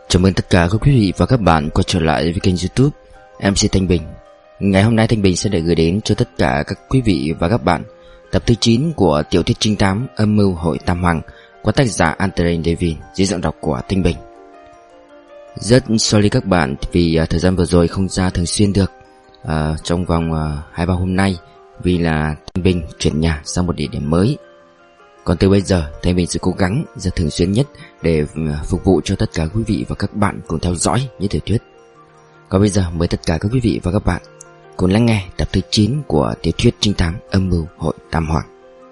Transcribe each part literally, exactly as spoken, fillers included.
Chào mừng tất cả các quý vị và các bạn quay trở lại với kênh YouTube em xê Thanh Bình. Ngày hôm nay Thanh Bình sẽ được gửi đến cho tất cả các quý vị và các bạn tập thứ chín của tiểu thuyết trinh thám Âm mưu hội Tam Hoàng của tác giả Anthony David dưới giọng đọc của Thanh Bình. Rất sorry các bạn vì uh, thời gian vừa rồi không ra thường xuyên được uh, trong vòng uh, hai ba hôm nay, vì là Thanh Bình chuyển nhà sang một địa điểm mới. Còn từ bây giờ Thanh Bình sẽ cố gắng ra thường xuyên nhất để phục vụ cho tất cả quý vị và các bạn cùng theo dõi những tiểu thuyết. Còn bây giờ mời tất cả các quý vị và các bạn cùng lắng nghe tập thứ chín của tiểu thuyết trinh thám Âm mưu hội Tam Hoàng.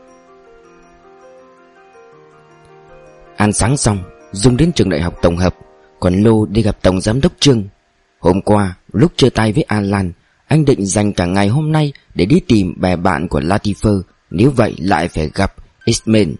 Ăn sáng xong, Dung đến trường đại học tổng hợp, còn Lô đi gặp tổng giám đốc Trương. Hôm qua lúc chia tay với Alan, anh định dành cả ngày hôm nay để đi tìm bè bạn của Latifer, nếu vậy lại phải gặp Eastman.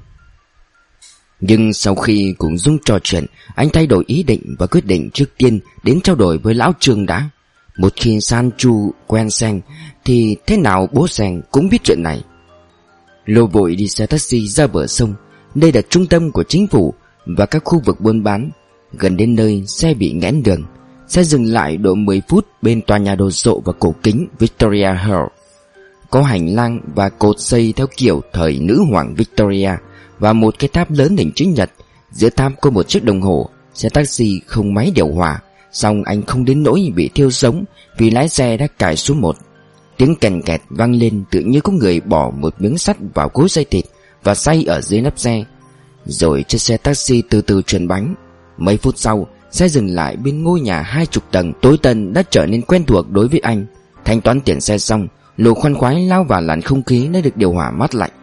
Nhưng sau khi cùng Dung trò chuyện, anh thay đổi ý định và quyết định trước tiên đến trao đổi với lão Trương đã. Một khi Sanchu quen Sen thì thế nào bố Sen cũng biết chuyện này. Lô vội đi xe taxi ra bờ sông. Đây là trung tâm của chính phủ và các khu vực buôn bán. Gần đến nơi xe bị nghẽn đường. Xe dừng lại độ mười phút bên tòa nhà đồ sộ và cổ kính Victoria Hall. Có hành lang và cột xây theo kiểu thời nữ hoàng Victoria và một cái tháp lớn hình chữ nhật. Giữa tháp có một chiếc đồng hồ. Xe taxi không máy điều hòa, song anh không đến nỗi bị thiêu sống vì lái xe đã cài số một. Tiếng kèn kẹt vang lên tự như có người bỏ một miếng sắt vào cối xay thịt và xay ở dưới nắp xe. Rồi chiếc xe taxi từ từ chuyển bánh. Mấy phút sau, xe dừng lại bên ngôi nhà hai chục tầng tối tân đã trở nên quen thuộc đối với anh. Thanh toán tiền xe xong, Lô khoan khoái lao vào làn không khí đã được điều hòa mát lạnh.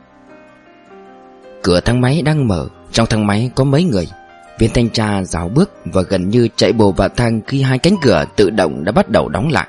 Cửa thang máy đang mở. Trong thang máy có mấy người. Viên thanh tra rảo bước và gần như chạy bồ vào thang khi hai cánh cửa tự động đã bắt đầu đóng lại.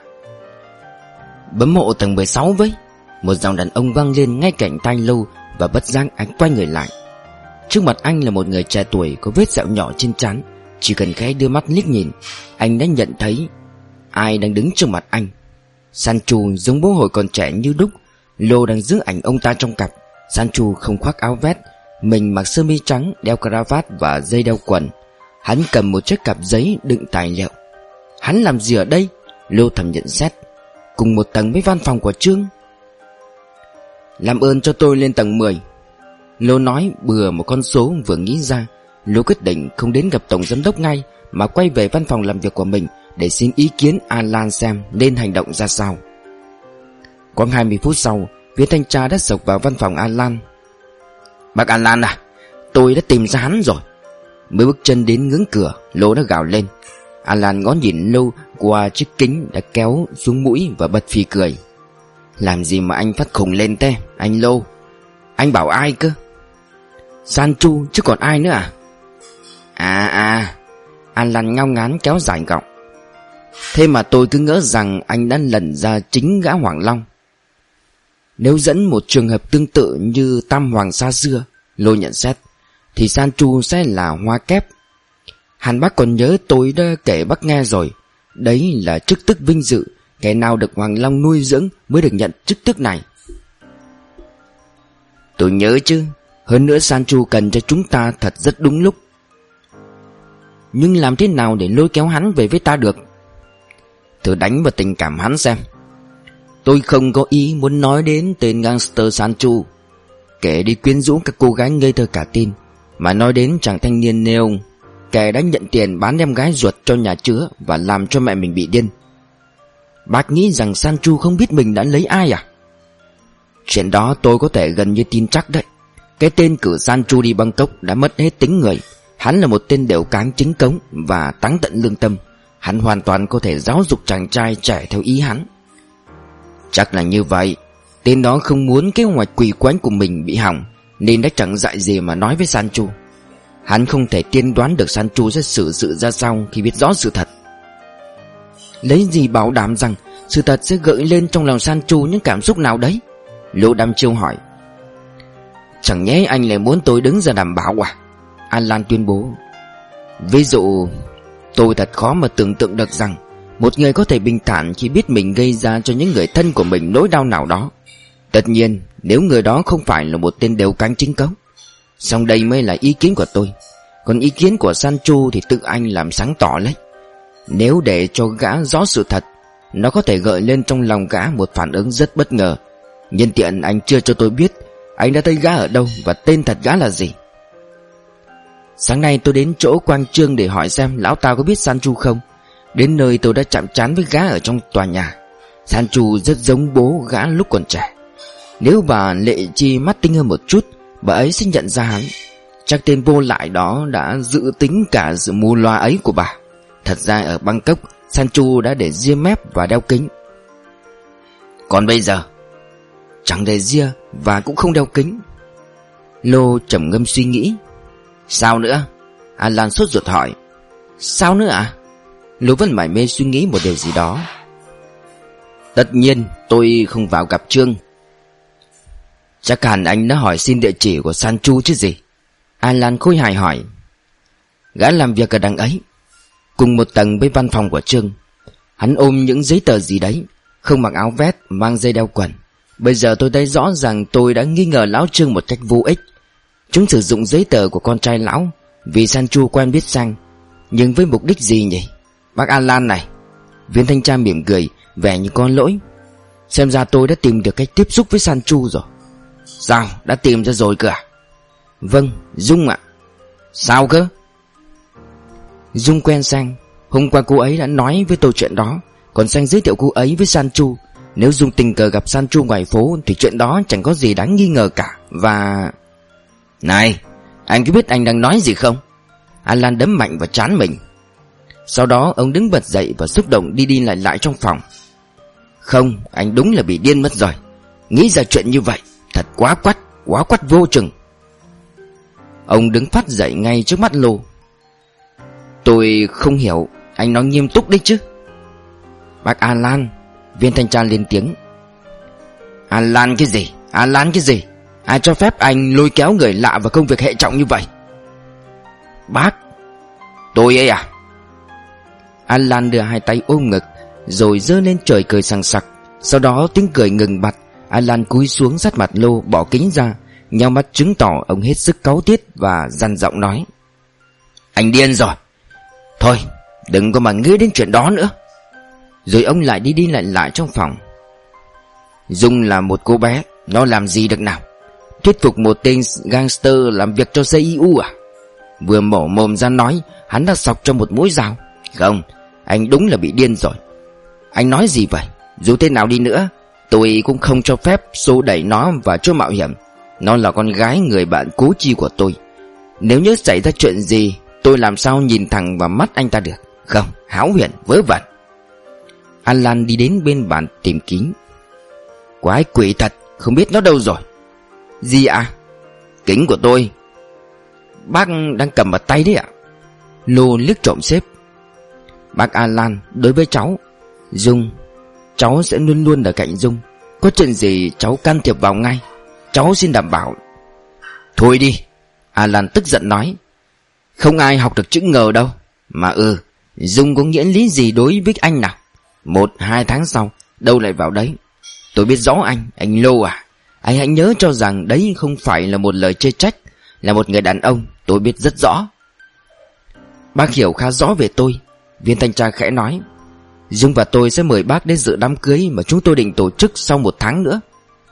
Bấm hộ tầng mười sáu với. Một giọng đàn ông vang lên ngay cạnh tai Lô, và bất giác anh quay người lại. Trước mặt anh là một người trẻ tuổi có vết sẹo nhỏ trên trán. Chỉ cần khẽ đưa mắt liếc nhìn, anh đã nhận thấy ai đang đứng trước mặt anh. Sanchu giống bố hồi còn trẻ như đúc. Lô đang giữ ảnh ông ta trong cặp. Sanchu không khoác áo vest, mình mặc sơ mi trắng, đeo cravat và dây đeo quần. Hắn cầm một chiếc cặp giấy đựng tài liệu. Hắn làm gì ở đây? Lô thầm nhận xét. Cùng một tầng với văn phòng của Trương. Làm ơn cho tôi lên tầng mười. Lô nói bừa một con số vừa nghĩ ra. Lô quyết định không đến gặp tổng giám đốc ngay, mà quay về văn phòng làm việc của mình để xin ý kiến Alan xem nên hành động ra sao. Khoảng hai mươi phút sau, viên thanh tra đã sộc vào văn phòng Alan. Bác Alan à, tôi đã tìm ra hắn rồi. Mới bước chân đến ngưỡng cửa, Lô đã gào lên. Alan ngó nhìn Lô qua chiếc kính đã kéo xuống mũi và bật phì cười. Làm gì mà anh phát khùng lên thế, anh Lô? Anh bảo ai cơ? Sanchu chứ còn ai nữa à? À à, Alan ngao ngán kéo dài gọng. Thế mà tôi cứ ngỡ rằng anh đã lần ra chính gã Hoàng Long. Nếu dẫn một trường hợp tương tự như Tam Hoàng xa xưa, Lô nhận xét, thì Sanchu sẽ là hoa kép. Hàn bác còn nhớ tôi đã kể bác nghe rồi. Đấy là chức tước vinh dự. Kẻ nào được Hoàng Long nuôi dưỡng mới được nhận chức tước này. Tôi nhớ chứ. Hơn nữa Sanchu cần cho chúng ta thật rất đúng lúc. Nhưng làm thế nào để lôi kéo hắn về với ta được? Thử đánh vào tình cảm hắn xem. Tôi không có ý muốn nói đến tên gangster Sanchu, kẻ đi quyến rũ các cô gái ngây thơ cả tin, mà nói đến chàng thanh niên Neon, kẻ đã nhận tiền bán em gái ruột cho nhà chứa và làm cho mẹ mình bị điên. Bác nghĩ rằng Sanchu không biết mình đã lấy ai à? Chuyện đó tôi có thể gần như tin chắc đấy. Cái tên cử Sanchu đi Bangkok đã mất hết tính người. Hắn là một tên đều cáng chính cống và táng tận lương tâm. Hắn hoàn toàn có thể giáo dục chàng trai trẻ theo ý hắn. Chắc là như vậy. Tên đó không muốn kế hoạch quỷ quái của mình bị hỏng, nên đã chẳng dại gì mà nói với Sanchu. Hắn không thể tiên đoán được Sanchu sẽ xử sự ra sao khi biết rõ sự thật. Lấy gì bảo đảm rằng sự thật sẽ gợi lên trong lòng Sanchu những cảm xúc nào đấy? Lô đăm chiêu hỏi. Chẳng nhẽ anh lại muốn tôi đứng ra đảm bảo à? Alan tuyên bố. Ví dụ, tôi thật khó mà tưởng tượng được rằng một người có thể bình thản khi biết mình gây ra cho những người thân của mình nỗi đau nào đó. Tất nhiên nếu người đó không phải là một tên đều cánh chính cống. Song đây mới là ý kiến của tôi. Còn ý kiến của Sancho thì tự anh làm sáng tỏ lấy. Nếu để cho gã rõ sự thật, nó có thể gợi lên trong lòng gã một phản ứng rất bất ngờ. Nhân tiện anh chưa cho tôi biết anh đã thấy gã ở đâu và tên thật gã là gì. Sáng nay tôi đến chỗ Quang Trương để hỏi xem lão ta có biết Sancho không. Đến nơi tôi đã chạm trán với gã ở trong tòa nhà. Sancho rất giống bố gã lúc còn trẻ. Nếu bà Lệ Chi mắt tinh hơn một chút, bà ấy sẽ nhận ra hắn. Chắc tên vô lại đó đã dự tính cả sự mù loa ấy của bà. Thật ra ở Bangkok, Sancho đã để ria mép và đeo kính. Còn bây giờ, chẳng để ria và cũng không đeo kính. Lô trầm ngâm suy nghĩ. Sao nữa? Alan sốt ruột hỏi. Sao nữa à? Lô vẫn mải mê suy nghĩ một điều gì đó. Tất nhiên tôi không vào gặp Trương. Chắc hẳn anh đã hỏi xin địa chỉ của Sancho chứ gì? Alan khôi hài hỏi. Gã làm việc ở đằng ấy, cùng một tầng với văn phòng của Trương. Hắn ôm những giấy tờ gì đấy, không mặc áo vest, mang dây đeo quần. Bây giờ tôi thấy rõ ràng tôi đã nghi ngờ lão Trương một cách vô ích. Chúng sử dụng giấy tờ của con trai lão vì Sancho quen biết Sang. Nhưng với mục đích gì nhỉ? Bác Alan này. Viên thanh tra mỉm cười, vẻ như con lỗi. Xem ra tôi đã tìm được cách tiếp xúc với Sancho rồi. Sao? Đã tìm ra rồi cơ à? Vâng, Dung ạ. Sao cơ? Dung quen Sang. Hôm qua cô ấy đã nói với tôi chuyện đó. Còn Sang giới thiệu cô ấy với Sancho. Nếu Dung tình cờ gặp Sancho ngoài phố thì chuyện đó chẳng có gì đáng nghi ngờ cả. Và... Này, anh có biết anh đang nói gì không? Alan đấm mạnh vào trán mình. Sau đó ông đứng bật dậy và xúc động đi đi lại lại trong phòng. Không, anh đúng là bị điên mất rồi. Nghĩ ra chuyện như vậy thật quá quắt, quá quắt vô chừng. Ông đứng phát dậy ngay trước mắt Lô. Tôi không hiểu, anh nói nghiêm túc đấy chứ. Bác Alan, viên thanh tra lên tiếng. Alan cái gì? Alan cái gì? Ai cho phép anh lôi kéo người lạ vào công việc hệ trọng như vậy? Bác, tôi ấy à? Alan đưa hai tay ôm ngực rồi giơ lên trời cười sằng sặc. Sau đó tiếng cười ngừng bặt. Alan cúi xuống sát mặt Lô, bỏ kính ra, nheo mắt chứng tỏ ông hết sức cáu tiết và dằn giọng nói. Anh điên rồi. Thôi, đừng có mà nghĩ đến chuyện đó nữa. Rồi ông lại đi đi lại lại trong phòng. Dung là một cô bé, nó làm gì được nào? Thuyết phục một tên gangster làm việc cho xê i u à? Vừa mổ mồm ra nói hắn đã sọc cho một mũi dao. Không, anh đúng là bị điên rồi. Anh nói gì vậy? Dù thế nào đi nữa, tôi cũng không cho phép xô đẩy nó vào chỗ mạo hiểm. Nó là con gái người bạn cố chi của tôi. Nếu như xảy ra chuyện gì, tôi làm sao nhìn thẳng vào mắt anh ta được? Không, hão huyền, vớ vẩn. Alan đi đến bên bàn tìm kính. Quái quỷ thật, không biết nó đâu rồi. Gì ạ? À? Kính của tôi. Bác đang cầm ở tay đấy ạ. Lô liếc trộm xếp. Bác Alan, đối với cháu Dung, cháu sẽ luôn luôn ở cạnh Dung. Có chuyện gì cháu can thiệp vào ngay. Cháu xin đảm bảo. Thôi đi, Alan tức giận nói. Không ai học được chữ ngờ đâu. Mà ừ, Dung có nghĩa lý gì đối với anh nào? Một, hai tháng sau, đâu lại vào đấy. Tôi biết rõ anh, anh Lô à. Anh hãy nhớ cho rằng đấy không phải là một lời chê trách. Là một người đàn ông, tôi biết rất rõ. Bác hiểu khá rõ về tôi, viên thanh tra khẽ nói. Dung và tôi sẽ mời bác đến dự đám cưới mà chúng tôi định tổ chức sau một tháng nữa.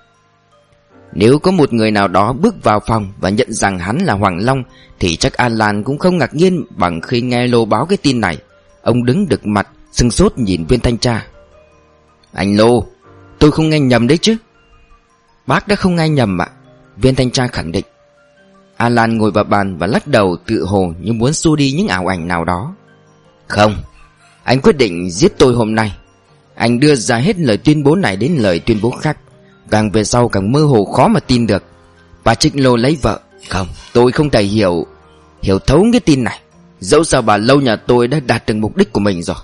Nếu có một người nào đó bước vào phòng và nhận rằng hắn là Hoàng Long thì chắc Alan cũng không ngạc nhiên bằng khi nghe Lô báo cái tin này. Ông đứng đực mặt, sưng sốt nhìn viên thanh tra. Anh Lô, tôi không nghe nhầm đấy chứ? Bác đã không nghe nhầm ạ, viên thanh tra khẳng định. Alan ngồi vào bàn và lắc đầu tự hồ như muốn xua đi những ảo ảnh nào đó. Không, anh quyết định giết tôi hôm nay. Anh đưa ra hết lời tuyên bố này đến lời tuyên bố khác. Càng về sau càng mơ hồ khó mà tin được. Bà Trịnh Lô lấy vợ. Không, tôi không thể hiểu Hiểu thấu cái tin này. Dẫu sao bà Lâu nhà tôi đã đạt được mục đích của mình rồi.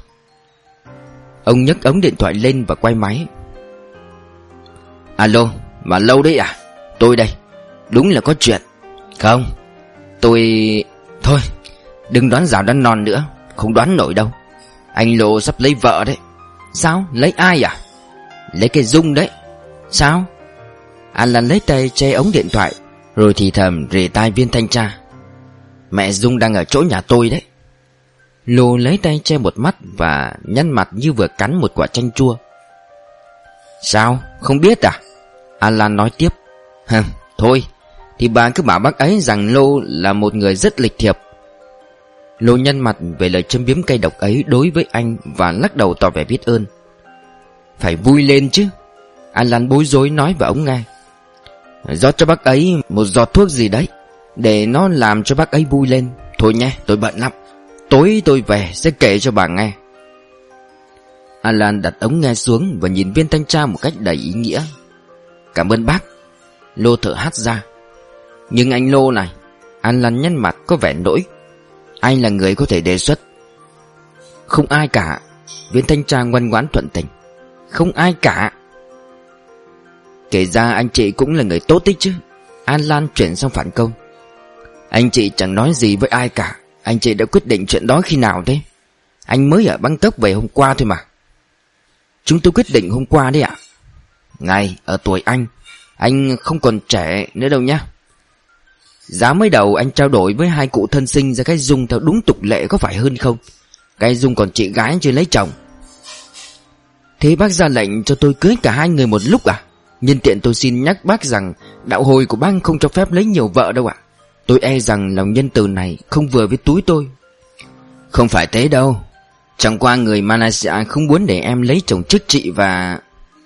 Ông nhấc ống điện thoại lên và quay máy. Alo, bà Lâu đấy à? Tôi đây. Đúng là có chuyện. Không, tôi... Thôi, đừng đoán rào đoán non nữa. Không đoán nổi đâu. Anh Lô sắp lấy vợ đấy. Sao? Lấy ai à? Lấy cái Dung đấy. Sao? Alan lấy tay che ống điện thoại rồi thì thầm rề tai viên thanh tra. Mẹ Dung đang ở chỗ nhà tôi đấy. Lô lấy tay che một mắt và nhăn mặt như vừa cắn một quả chanh chua. Sao, không biết à? Alan nói tiếp. Hừm, thôi, thì bà cứ bảo bác ấy rằng Lô là một người rất lịch thiệp. Lô nhăn mặt về lời châm biếm cay độc ấy đối với anh và lắc đầu tỏ vẻ biết ơn. Phải vui lên chứ, Alan bối rối nói vào ống nghe. Rót cho bác ấy một giọt thuốc gì đấy, để nó làm cho bác ấy vui lên. Thôi nhé, tôi bận lắm. Tối tôi về sẽ kể cho bà nghe. Alan đặt ống nghe xuống và nhìn viên thanh tra một cách đầy ý nghĩa. Cảm ơn bác. Lô thở hắt ra. Nhưng anh Lô này, Alan nhăn mặt có vẻ nỗi. Anh là người có thể đề xuất. Không ai cả. Viên thanh tra ngoan ngoãn thuận tình. Không ai cả. Kể ra anh chị cũng là người tốt đấy chứ. Alan chuyển sang phản công. Anh chị chẳng nói gì với ai cả. Anh chị đã quyết định chuyện đó khi nào thế? Anh mới ở Bangkok về hôm qua thôi mà. Chúng tôi quyết định hôm qua đấy ạ. Này, ở tuổi anh, anh không còn trẻ nữa đâu nhá. Giá mới đầu anh trao đổi với hai cụ thân sinh ra cái Dung theo đúng tục lệ có phải hơn không? Cái Dung còn chị gái chưa lấy chồng. Thế bác ra lệnh cho tôi cưới cả hai người một lúc à? Nhân tiện tôi xin nhắc bác rằng đạo hồi của bác không cho phép lấy nhiều vợ đâu ạ. Tôi e rằng lòng nhân từ này không vừa với túi tôi. Không phải thế đâu. Chẳng qua người Malaysia không muốn để em lấy chồng trước chị và...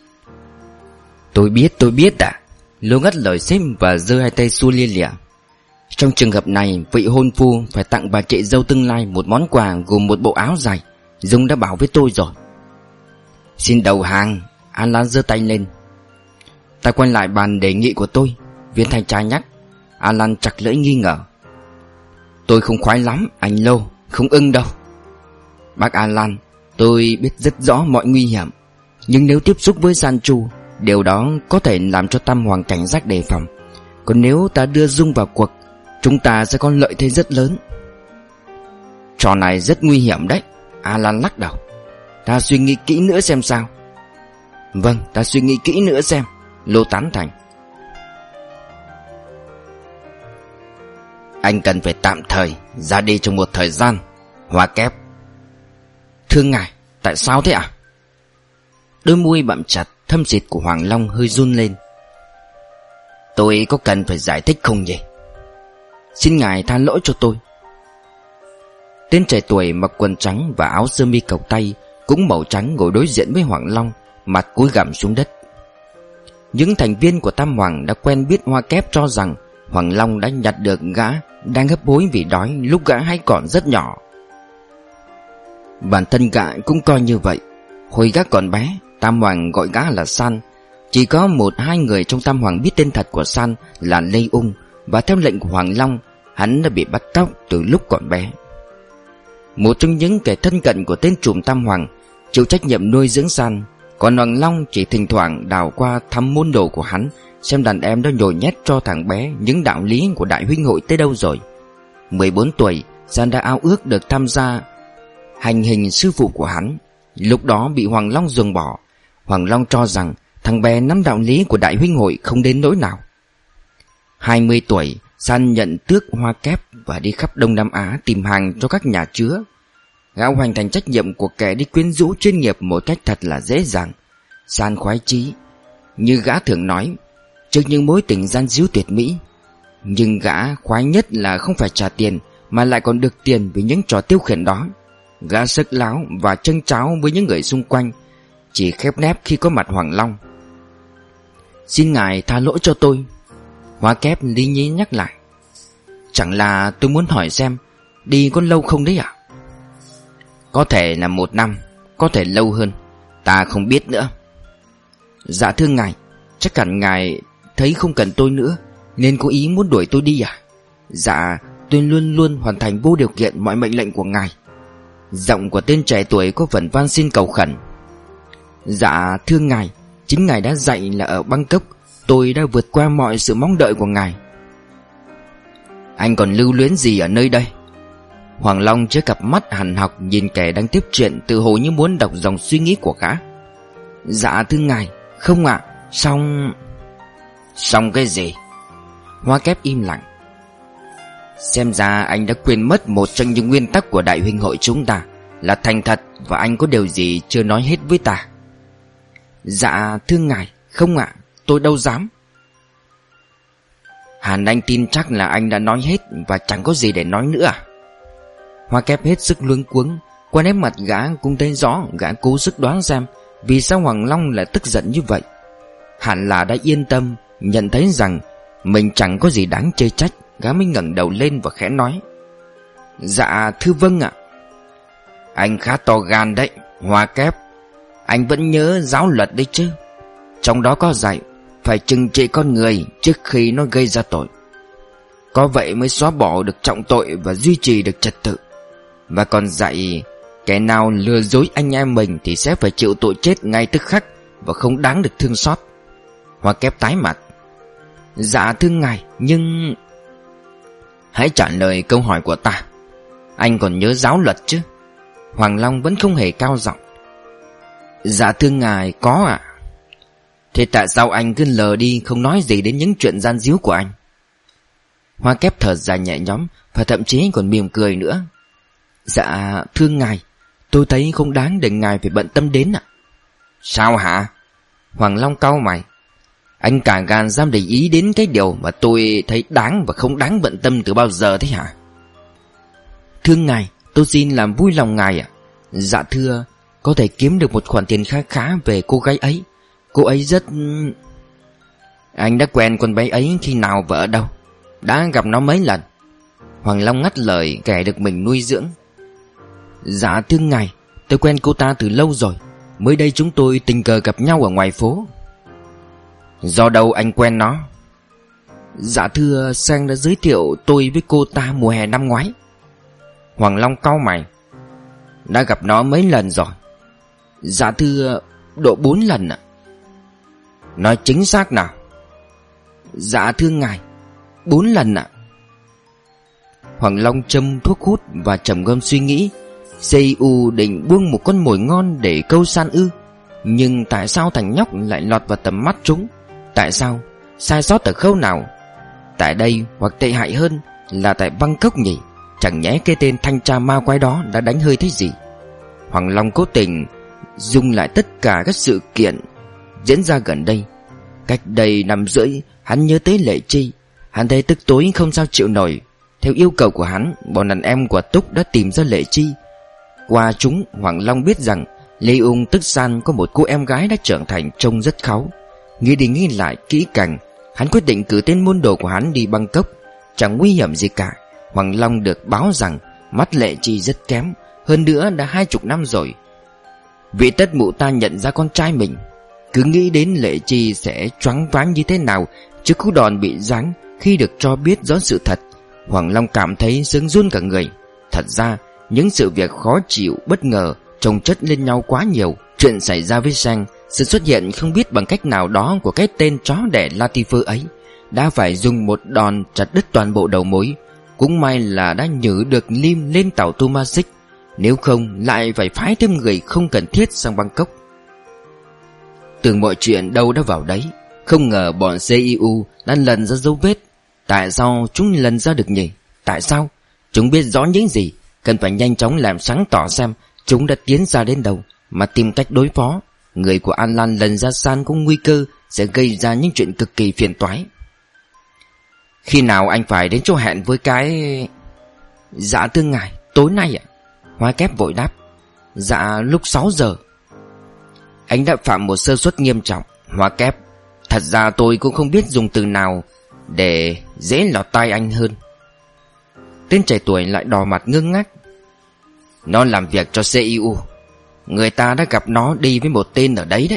Tôi biết, tôi biết ạ. Lô ngắt lời sếp và giơ hai tay xua lia lịa. Trong trường hợp này, vị hôn phu phải tặng bà chị dâu tương lai một món quà gồm một bộ áo dài. Dung đã bảo với tôi rồi. Xin đầu hàng. Alan giơ tay lên. Ta quay lại bàn đề nghị của tôi. Viên thanh tra nhắc. Alan chặt lưỡi nghi ngờ. Tôi không khoái lắm, anh Lô. Không ưng đâu. Bác Alan, tôi biết rất rõ mọi nguy hiểm. Nhưng nếu tiếp xúc với Sanchu, điều đó có thể làm cho Tam Hoàng cảnh giác đề phòng. Còn nếu ta đưa Dung vào cuộc, chúng ta sẽ có lợi thế rất lớn. Trò này rất nguy hiểm đấy. Alan lắc đầu. Ta suy nghĩ kỹ nữa xem sao. Vâng, ta suy nghĩ kỹ nữa xem. Lô tán thành. Anh cần phải tạm thời ra đi trong một thời gian. Hoa Kép. Thưa ngài, tại sao thế ạ? Đôi môi bặm chặt thâm xịt của Hoàng Long hơi run lên. Tôi có cần phải giải thích không nhỉ? Xin ngài tha lỗi cho tôi. Tên trẻ tuổi mặc quần trắng và áo sơ mi cộc tay cũng màu trắng ngồi đối diện với Hoàng Long, mặt cúi gằm xuống đất. Những thành viên của Tam Hoàng đã quen biết Hoa Kép cho rằng Hoàng Long đã nhặt được gã đang hấp hối vì đói lúc gã hay còn rất nhỏ. Bản thân gã cũng coi như vậy. Hồi gã còn bé, Tam Hoàng gọi gã là San. Chỉ có một hai người trong Tam Hoàng biết tên thật của San là Lê Ung. Và theo lệnh của Hoàng Long, hắn đã bị bắt cóc từ lúc còn bé. Một trong những kẻ thân cận của tên trùm Tam Hoàng chịu trách nhiệm nuôi dưỡng San. Còn Hoàng Long chỉ thỉnh thoảng đào qua thăm môn đồ của hắn, xem đàn em đã nhồi nhét cho thằng bé những đạo lý của đại huynh hội tới đâu rồi. Mười bốn tuổi, San đã ao ước được tham gia hành hình sư phụ của hắn. Lúc đó bị Hoàng Long ruồng bỏ. Hoàng Long cho rằng thằng bé nắm đạo lý của đại huynh hội không đến nỗi nào. Hai mươi tuổi, San nhận tước Hoa Kép và đi khắp Đông Nam Á tìm hàng cho các nhà chứa. Gã hoàn thành trách nhiệm của kẻ đi quyến rũ chuyên nghiệp một cách thật là dễ dàng. San khoái chí, như gã thường nói, trước những mối tình gian díu tuyệt mỹ. Nhưng gã khoái nhất là không phải trả tiền, mà lại còn được tiền vì những trò tiêu khiển đó. Gã sức láo và châng cháo với những người xung quanh, chỉ khép nép khi có mặt Hoàng Long. Xin ngài tha lỗi cho tôi. Hoa Kép lý nhí nhắc lại. Chẳng là tôi muốn hỏi xem đi có lâu không đấy ạ? Có thể là một năm, có thể lâu hơn, ta không biết nữa. Dạ thưa ngài, chắc hẳn ngài thấy không cần tôi nữa nên có ý muốn đuổi tôi đi à? Dạ, tôi luôn luôn hoàn thành vô điều kiện mọi mệnh lệnh của ngài. Giọng của tên trẻ tuổi có phần van xin cầu khẩn. Dạ thưa ngài, chính ngài đã dạy là ở Bangkok tôi đã vượt qua mọi sự mong đợi của ngài. Anh còn lưu luyến gì ở nơi đây? Hoàng Long chứa cặp mắt hằn học nhìn kẻ đang tiếp chuyện, tự hồ như muốn đọc dòng suy nghĩ của gã. Dạ thưa ngài, không ạ, à, xong... Xong cái gì? Hoa Kép im lặng. Xem ra anh đã quên mất một trong những nguyên tắc của đại huynh hội chúng ta là thành thật, và anh có điều gì chưa nói hết với ta? Dạ thưa ngài, không ạ, tôi đâu dám. Hàn Anh tin chắc là anh đã nói hết và chẳng có gì để nói nữa à? Hoa Kép hết sức luống cuống. Qua nét mặt gã cũng thấy rõ, gã cố sức đoán xem vì sao Hoàng Long lại tức giận như vậy. Hẳn là đã yên tâm, nhận thấy rằng mình chẳng có gì đáng chê trách, gã mới ngẩng đầu lên và khẽ nói: Dạ thưa vâng ạ. Anh khá to gan đấy, Hoa Kép. Anh vẫn nhớ giáo luật đấy chứ. Trong đó có dạy phải trừng trị con người trước khi nó gây ra tội. Có vậy mới xóa bỏ được trọng tội và duy trì được trật tự. Và còn dạy kẻ nào lừa dối anh em mình thì sẽ phải chịu tội chết ngay tức khắc và không đáng được thương xót. Hoa Kép tái mặt. Dạ thưa ngài, nhưng... Hãy trả lời câu hỏi của ta. Anh còn nhớ giáo luật chứ? Hoàng Long vẫn không hề cao giọng. Dạ thưa ngài, có ạ. Thế tại sao anh cứ lờ đi, không nói gì đến những chuyện gian díu của anh? Hoa Kép thở dài nhẹ nhõm và thậm chí còn mỉm cười nữa. Dạ thưa ngài, tôi thấy không đáng để ngài phải bận tâm đến ạ. Sao hả? Hoàng Long cau mày. Anh cả gan dám để ý đến cái điều mà tôi thấy đáng và không đáng bận tâm từ bao giờ thế hả? Thưa ngài, tôi xin làm vui lòng ngài ạ. Dạ thưa, có thể kiếm được một khoản tiền khá khá về cô gái ấy. Cô ấy rất... Anh đã quen con bé ấy khi nào và ở đâu? Đã gặp nó mấy lần? Hoàng Long ngắt lời kẻ được mình nuôi dưỡng. Dạ thưa ngài, tôi quen cô ta từ lâu rồi. Mới đây chúng tôi tình cờ gặp nhau ở ngoài phố. Do đâu anh quen nó? Dạ thưa, Sang đã giới thiệu tôi với cô ta mùa hè năm ngoái. Hoàng Long cau mày. Đã gặp nó mấy lần rồi? Dạ thưa, độ bốn lần ạ. Nói chính xác nào? Dạ thưa ngài, bốn lần ạ. Hoàng Long châm thuốc hút và trầm ngâm suy nghĩ. xê i u định buông một con mồi ngon để câu San ư? Nhưng tại sao thằng nhóc lại lọt vào tầm mắt chúng? Tại sao? Sai sót ở khâu nào? Tại đây hoặc tệ hại hơn là tại Bangkok nhỉ? Chẳng nhẽ cái tên thanh tra ma quái đó đã đánh hơi thế gì? Hoàng Long cố tình dùng lại tất cả các sự kiện diễn ra gần đây. Cách đây năm rưỡi, hắn nhớ tới Lệ Chi. Hắn thấy tức tối không sao chịu nổi. Theo yêu cầu của hắn, bọn đàn em của Túc đã tìm ra Lệ Chi. Qua chúng, Hoàng Long biết rằng Lê Ung Tức San có một cô em gái đã trưởng thành trông rất kháu. Nghĩ đi nghĩ lại kỹ càng, hắn quyết định cử tên môn đồ của hắn đi Bangkok. Chẳng nguy hiểm gì cả. Hoàng Long được báo rằng mắt Lệ Chi rất kém, hơn nữa đã hai chục năm rồi. Vị tất mụ ta nhận ra con trai mình. Cứ nghĩ đến Lệ Chi sẽ choáng váng như thế nào trước cú đòn bị giáng khi được cho biết rõ sự thật. Hoàng Long cảm thấy sướng run cả người. Thật ra những sự việc khó chịu bất ngờ chồng chất lên nhau quá nhiều. Chuyện xảy ra với Sang, sự xuất hiện không biết bằng cách nào đó của cái tên chó đẻ Latifer ấy, đã phải dùng một đòn chặt đứt toàn bộ đầu mối. Cũng may là đã nhử được Lim lên tàu Tomasic, nếu không lại phải phái thêm người không cần thiết sang Bangkok. Tưởng mọi chuyện đâu đã vào đấy. Không ngờ bọn xê i u đã lần ra dấu vết. Tại sao chúng lần ra được nhỉ? Tại sao? Chúng biết rõ những gì. Cần phải nhanh chóng làm sáng tỏ xem chúng đã tiến ra đến đâu mà tìm cách đối phó. Người của An Lan lần ra San có nguy cơ sẽ gây ra những chuyện cực kỳ phiền toái. Khi nào anh phải đến chỗ hẹn với cái... Dạ thưa ngài, tối nay ạ. Hoa Kép vội đáp. Dạ lúc sáu giờ. Anh đã phạm một sơ suất nghiêm trọng, Hoa Kép. Thật ra tôi cũng không biết dùng từ nào để dễ lọt tai anh hơn. Tên trẻ tuổi lại đỏ mặt ngơ ngác. Nó làm việc cho xê i u. Người ta đã gặp nó đi với một tên ở đấy đấy.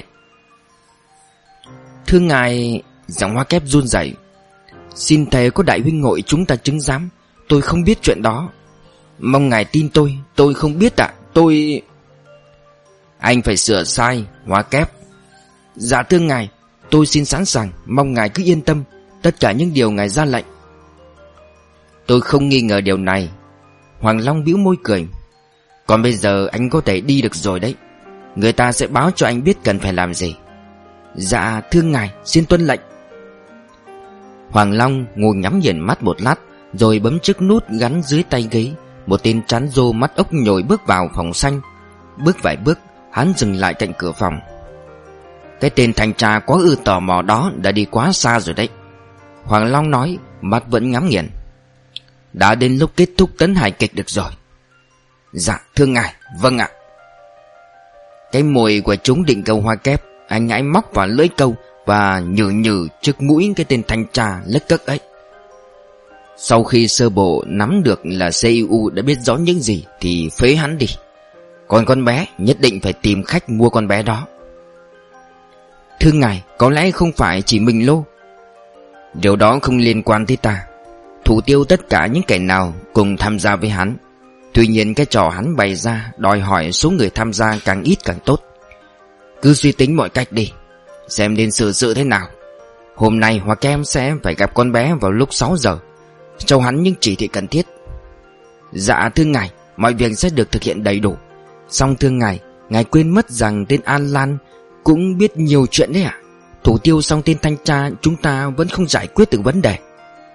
Thưa ngài... Giọng Hoa Kép run rẩy. Xin thề có đại huynh hội chúng ta chứng giám, tôi không biết chuyện đó. Mong ngài tin tôi. Tôi không biết ạ. Tôi... Anh phải sửa sai, Hoa Kép. Dạ thưa ngài, tôi xin sẵn sàng. Mong ngài cứ yên tâm. Tất cả những điều ngài ra lệnh. Tôi không nghi ngờ điều này. Hoàng Long bĩu môi cười. Còn bây giờ anh có thể đi được rồi đấy. Người ta sẽ báo cho anh biết cần phải làm gì. Dạ thưa ngài, xin tuân lệnh. Hoàng Long ngồi nhắm nghiền mắt một lát, rồi bấm chiếc nút gắn dưới tay ghế. Một tên trán rô mắt ốc nhồi bước vào phòng xanh. Bước vài bước, hắn dừng lại cạnh cửa phòng. Cái tên thanh tra quá ư tò mò đó đã đi quá xa rồi đấy, Hoàng Long nói, mắt vẫn ngắm nghiền. Đã đến lúc kết thúc tấn hài kịch được rồi. Dạ thưa ngài, vâng ạ. Cái mồi của chúng định câu hoa kép, anh ấy móc vào lưỡi câu và nhử nhử trước mũi cái tên thanh tra lất cất ấy. Sau khi sơ bộ nắm được là xê i u đã biết rõ những gì thì phế hắn đi. Còn con bé nhất định phải tìm khách mua con bé đó. Thưa ngài, có lẽ không phải chỉ mình Lô. Điều đó không liên quan tới ta. Thủ tiêu tất cả những kẻ nào cùng tham gia với hắn. Tuy nhiên cái trò hắn bày ra đòi hỏi số người tham gia càng ít càng tốt. Cứ suy tính mọi cách đi, xem nên xử sự thế nào. Hôm nay hoặc em sẽ phải gặp con bé vào lúc sáu giờ, cho hắn những chỉ thị cần thiết. Dạ thưa ngài, mọi việc sẽ được thực hiện đầy đủ. Song thưa ngài, ngài quên mất rằng tên An Lan cũng biết nhiều chuyện đấy ạ. Thủ tiêu xong tên thanh tra, chúng ta vẫn không giải quyết được vấn đề.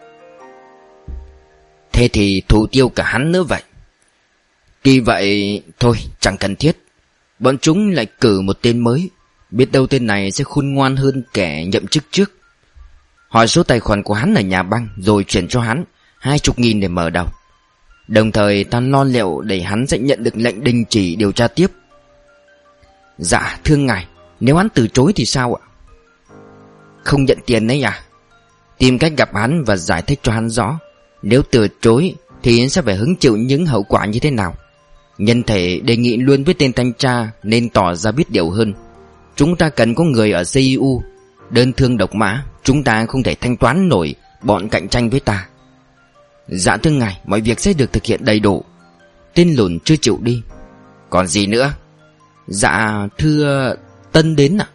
Thế thì thủ tiêu cả hắn nữa vậy. Tuy vậy, thôi chẳng cần thiết. Bọn chúng lại cử một tên mới, biết đâu tên này sẽ khôn ngoan hơn kẻ nhậm chức trước. Hỏi số tài khoản của hắn ở nhà băng, rồi chuyển cho hắn hai chục nghìn để mở đầu. Đồng thời ta lo liệu để hắn sẽ nhận được lệnh đình chỉ điều tra tiếp. Dạ thưa ngài, nếu hắn từ chối thì sao ạ? Không nhận tiền đấy à? Tìm cách gặp hắn và giải thích cho hắn rõ. Nếu từ chối thì hắn sẽ phải hứng chịu những hậu quả như thế nào. Nhân thể đề nghị luôn với tên thanh tra nên tỏ ra biết điều hơn. Chúng ta cần có người ở xê i u. Đơn thương độc mã, chúng ta không thể thanh toán nổi bọn cạnh tranh với ta. Dạ thưa ngài, mọi việc sẽ được thực hiện đầy đủ. Tên lùn chưa chịu đi. Còn gì nữa? Dạ thưa Tân đến ạ.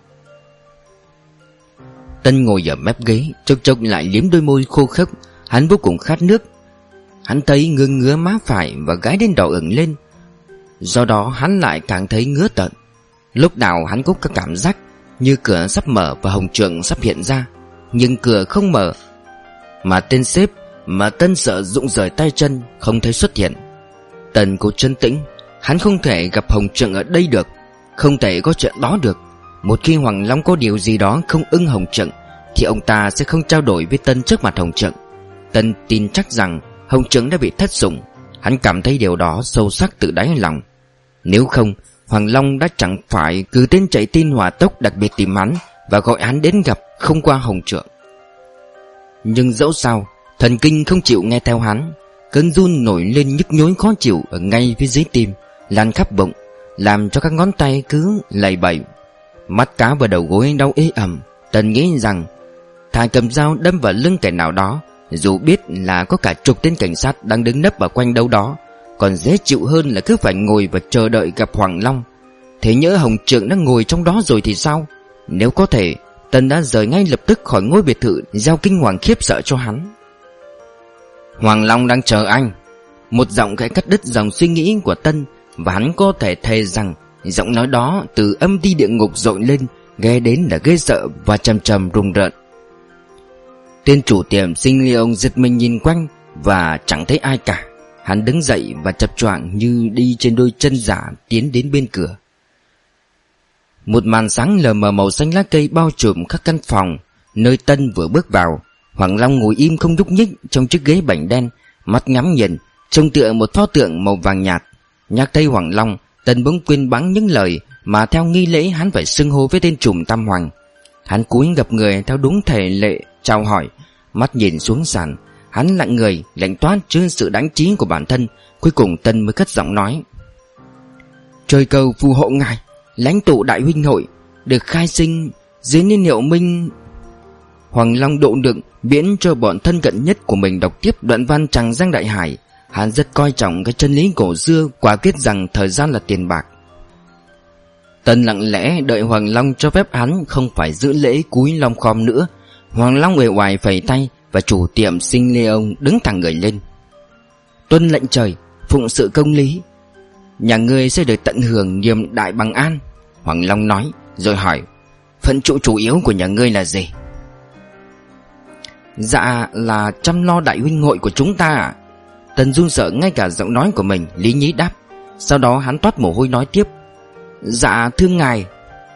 Tân ngồi ở mép ghế, chốc chốc lại liếm đôi môi khô khốc. Hắn vô cùng khát nước. Hắn thấy ngứa ngứa má phải và gái đến đỏ ửng lên. Do đó hắn lại càng thấy ngứa tận. Lúc nào hắn cũng có cảm giác như cửa sắp mở và hồng trượng sắp hiện ra. Nhưng cửa không mở. Mà tên sếp mà Tân sợ rụng rời tay chân không thấy xuất hiện. Tân cố trấn tĩnh. Hắn không thể gặp hồng trượng ở đây được, không thể có chuyện đó được. Một khi Hoàng Long có điều gì đó không ưng hồng trượng thì ông ta sẽ không trao đổi với Tân trước mặt hồng trượng. Tân tin chắc rằng hồng trượng đã bị thất sủng. Hắn cảm thấy điều đó sâu sắc từ đáy lòng. Nếu không, Hoàng Long đã chẳng phải cứ tên chạy tin hỏa tốc đặc biệt tìm hắn và gọi hắn đến gặp không qua hồng trượng. Nhưng dẫu sao, thần kinh không chịu nghe theo hắn. Cơn run nổi lên nhức nhối khó chịu ở ngay phía dưới tim, lan khắp bụng, làm cho các ngón tay cứ lầy bẩy. Mắt cá vào đầu gối đau ê ẩm. Tần nghĩ rằng thà cầm dao đâm vào lưng kẻ nào đó, dù biết là có cả chục tên cảnh sát đang đứng nấp ở quanh đâu đó, còn dễ chịu hơn là cứ phải ngồi và chờ đợi gặp Hoàng Long. Thế nhỡ hồng trượng đã ngồi trong đó rồi thì sao? Nếu có thể, Tần đã rời ngay lập tức khỏi ngôi biệt thự, gieo kinh hoàng khiếp sợ cho hắn. Hoàng Long đang chờ anh. Một giọng khẽ cắt đứt dòng suy nghĩ của Tân, và hắn có thể thề rằng giọng nói đó từ âm ti địa ngục dội lên, nghe đến là ghê sợ và trầm trầm rùng rợn. Tên chủ tiệm Sinh Leon giật mình nhìn quanh và chẳng thấy ai cả. Hắn đứng dậy và chập choạng như đi trên đôi chân giả tiến đến bên cửa. Một màn sáng lờ mờ màu xanh lá cây bao trùm các căn phòng nơi Tân vừa bước vào. Hoàng Long ngồi im không nhúc nhích trong chiếc ghế bành đen, mắt ngắm nhìn, trông tựa một pho tượng màu vàng nhạt. Nhắc thấy Hoàng Long, Tân bỗng quên bẵng những lời mà theo nghi lễ hắn phải xưng hô với tên trùm Tam Hoàng. Hắn cúi gặp người theo đúng thể lệ chào hỏi, mắt nhìn xuống sàn. Hắn lặng người, lạnh toát trước sự đáng trí của bản thân. Cuối cùng Tân mới cất giọng nói: Trời cầu phù hộ ngài, lãnh tụ đại huynh hội được khai sinh dưới niên hiệu Minh. Hoàng Long độ lượng miễn cho bọn thân cận nhất của mình đọc tiếp đoạn văn Tràng Giang Đại Hải. Hắn rất coi trọng cái chân lý cổ xưa quả quyết rằng thời gian là tiền bạc. Tân lặng lẽ đợi Hoàng Long cho phép hắn không phải giữ lễ cúi lom khom nữa. Hoàng Long uể oải phẩy tay và chủ tiệm Sinh Leon đứng thẳng người lên. Tuân lệnh trời, phụng sự công lý, nhà ngươi sẽ được tận hưởng niềm đại bằng an. Hoàng Long nói rồi hỏi: Phận trụ chủ yếu của nhà ngươi là gì? Dạ là chăm lo đại huynh hội của chúng ta à? Tần run sợ ngay cả giọng nói của mình. Lý Nhí đáp. Sau đó hắn toát mồ hôi nói tiếp. Dạ thưa ngài,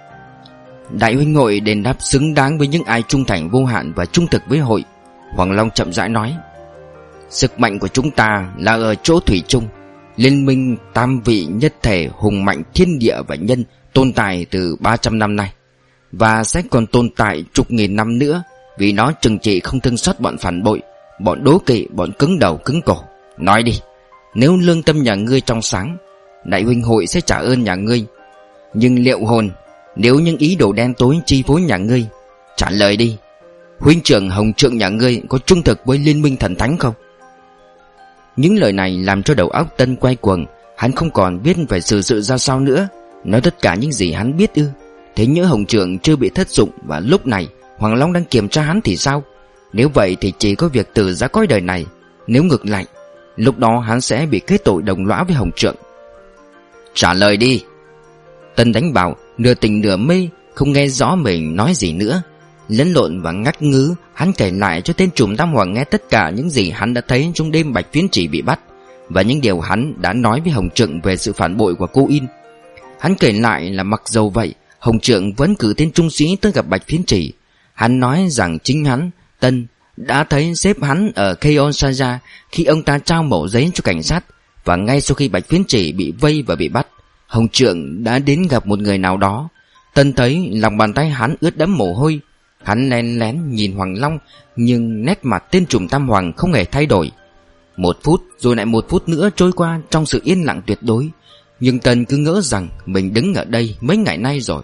đại huynh hội đền đáp xứng đáng với những ai trung thành vô hạn và trung thực với hội. Hoàng Long chậm rãi nói. Sức mạnh của chúng ta là ở chỗ thủy chung. Liên minh tam vị nhất thể hùng mạnh thiên địa và nhân tồn tại từ ba trăm năm nay, và sẽ còn tồn tại chục nghìn năm nữa, vì nó trừng trị không thương xót bọn phản bội, bọn đố kỵ, bọn cứng đầu cứng cổ. Nói đi, nếu lương tâm nhà ngươi trong sáng, đại huynh hội sẽ trả ơn nhà ngươi. Nhưng liệu hồn, nếu những ý đồ đen tối chi phối nhà ngươi, trả lời đi, huynh trưởng Hồng Trượng nhà ngươi có trung thực với liên minh thần thánh không? Những lời này làm cho đầu óc Tân quay cuồng. Hắn không còn biết phải xử sự ra sao nữa. Nói tất cả những gì hắn biết ư? Thế nhỡ Hồng Trượng chưa bị thất dụng và lúc này Hoàng Long đang kiểm tra hắn thì sao? Nếu vậy thì chỉ có việc từ giá cõi đời này. Nếu ngược lại, lúc đó hắn sẽ bị kết tội đồng lõa với Hồng Trượng. Trả lời đi. Tân đánh bảo, nửa tỉnh nửa mê, không nghe rõ mình nói gì nữa. Lẫn lộn và ngắt ngứ, hắn kể lại cho tên trùm Tam Hoàng nghe tất cả những gì hắn đã thấy trong đêm Bạch Phiến Chỉ bị bắt, và những điều hắn đã nói với Hồng Trượng về sự phản bội của cô In. Hắn kể lại là mặc dầu vậy, Hồng Trượng vẫn cử tên trung sĩ tới gặp Bạch Phiến Chỉ. Hắn nói rằng chính hắn, Tân, đã thấy sếp hắn ở Keon Saja khi ông ta trao mẩu giấy cho cảnh sát, và ngay sau khi Bạch Phiến Chỉ bị vây và bị bắt, Hồng Trượng đã đến gặp một người nào đó. Tân thấy lòng bàn tay hắn ướt đẫm mồ hôi. Hắn lén lén nhìn Hoàng Long, nhưng nét mặt tên trùm Tam Hoàng không hề thay đổi. Một phút rồi lại một phút nữa trôi qua trong sự yên lặng tuyệt đối. Nhưng Tân cứ ngỡ rằng mình đứng ở đây mấy ngày nay rồi.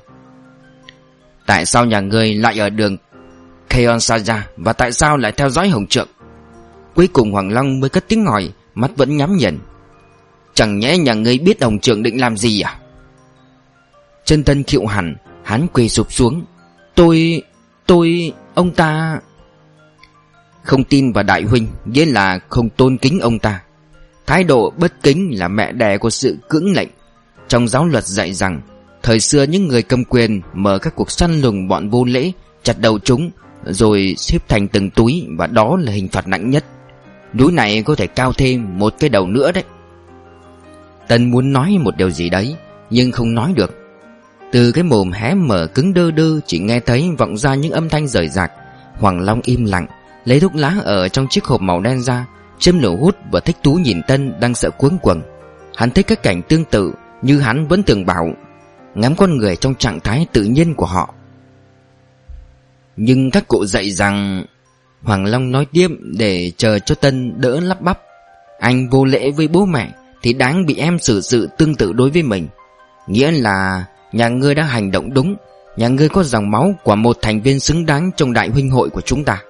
Tại sao nhà ngươi lại ở đường Keon Saja, và tại sao lại theo dõi Hồng Trượng? Cuối cùng Hoàng Long mới cất tiếng hỏi, mắt vẫn nhắm nghiền. Chẳng nhẽ nhà ngươi biết Hồng Trượng định làm gì à? Chân Tân khiệu hẳn, hắn quỳ sụp xuống. Tôi... tôi... ông ta... Không tin vào đại huynh nghĩa là không tôn kính ông ta. Thái độ bất kính là mẹ đẻ của sự cưỡng lệnh. Trong giáo luật dạy rằng, thời xưa những người cầm quyền mở các cuộc săn lùng bọn vô lễ, chặt đầu chúng, rồi xếp thành từng túi, và đó là hình phạt nặng nhất. Núi này có thể cao thêm một cái đầu nữa đấy. Tân muốn nói một điều gì đấy, nhưng không nói được. Từ cái mồm hé mở cứng đơ đơ chỉ nghe thấy vọng ra những âm thanh rời rạc. Hoàng Long im lặng, lấy thuốc lá ở trong chiếc hộp màu đen ra, châm lửa hút và thích thú nhìn Tân đang sợ cuống quẩn. Hắn thích các cảnh tương tự, như hắn vẫn thường bảo, ngắm con người trong trạng thái tự nhiên của họ. Nhưng các cụ dạy rằng... Hoàng Long nói tiếp để chờ cho Tân đỡ lắp bắp. Anh vô lễ với bố mẹ thì đáng bị em xử sự tương tự đối với mình. Nghĩa là nhà ngươi đã hành động đúng. Nhà ngươi có dòng máu của một thành viên xứng đáng trong đại huynh hội của chúng ta.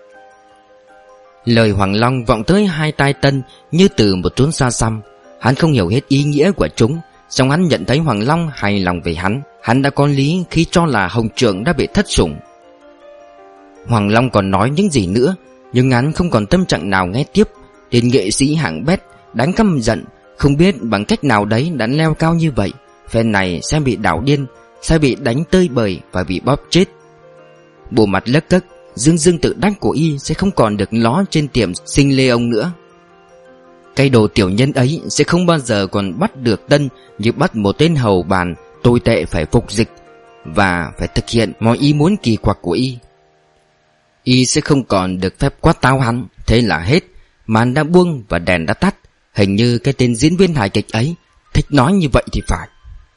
Lời Hoàng Long vọng tới hai tai Tân như từ một chốn xa xăm. Hắn không hiểu hết ý nghĩa của chúng, song hắn nhận thấy Hoàng Long hài lòng về hắn. Hắn đã có lý khi cho là Hồng Trượng đã bị thất sủng. Hoàng Long còn nói những gì nữa, nhưng hắn không còn tâm trạng nào nghe tiếp. Tên nghệ sĩ hạng bét đánh căm giận, không biết bằng cách nào đấy đã leo cao như vậy. Phen này sẽ bị đảo điên, sẽ bị đánh tơi bời và bị bóp chết. Bộ mặt lấc cấc, dương dương tự đắc của y sẽ không còn được ló trên tiệm sinh lê ông nữa. Cái đồ tiểu nhân ấy sẽ không bao giờ còn bắt được Tân như bắt một tên hầu bàn tồi tệ phải phục dịch và phải thực hiện mọi ý muốn kỳ quặc của y. Y sẽ không còn được phép quát táo hắn. Thế là hết. Màn đã buông và đèn đã tắt. Hình như cái tên diễn viên hài kịch ấy thích nói như vậy thì phải.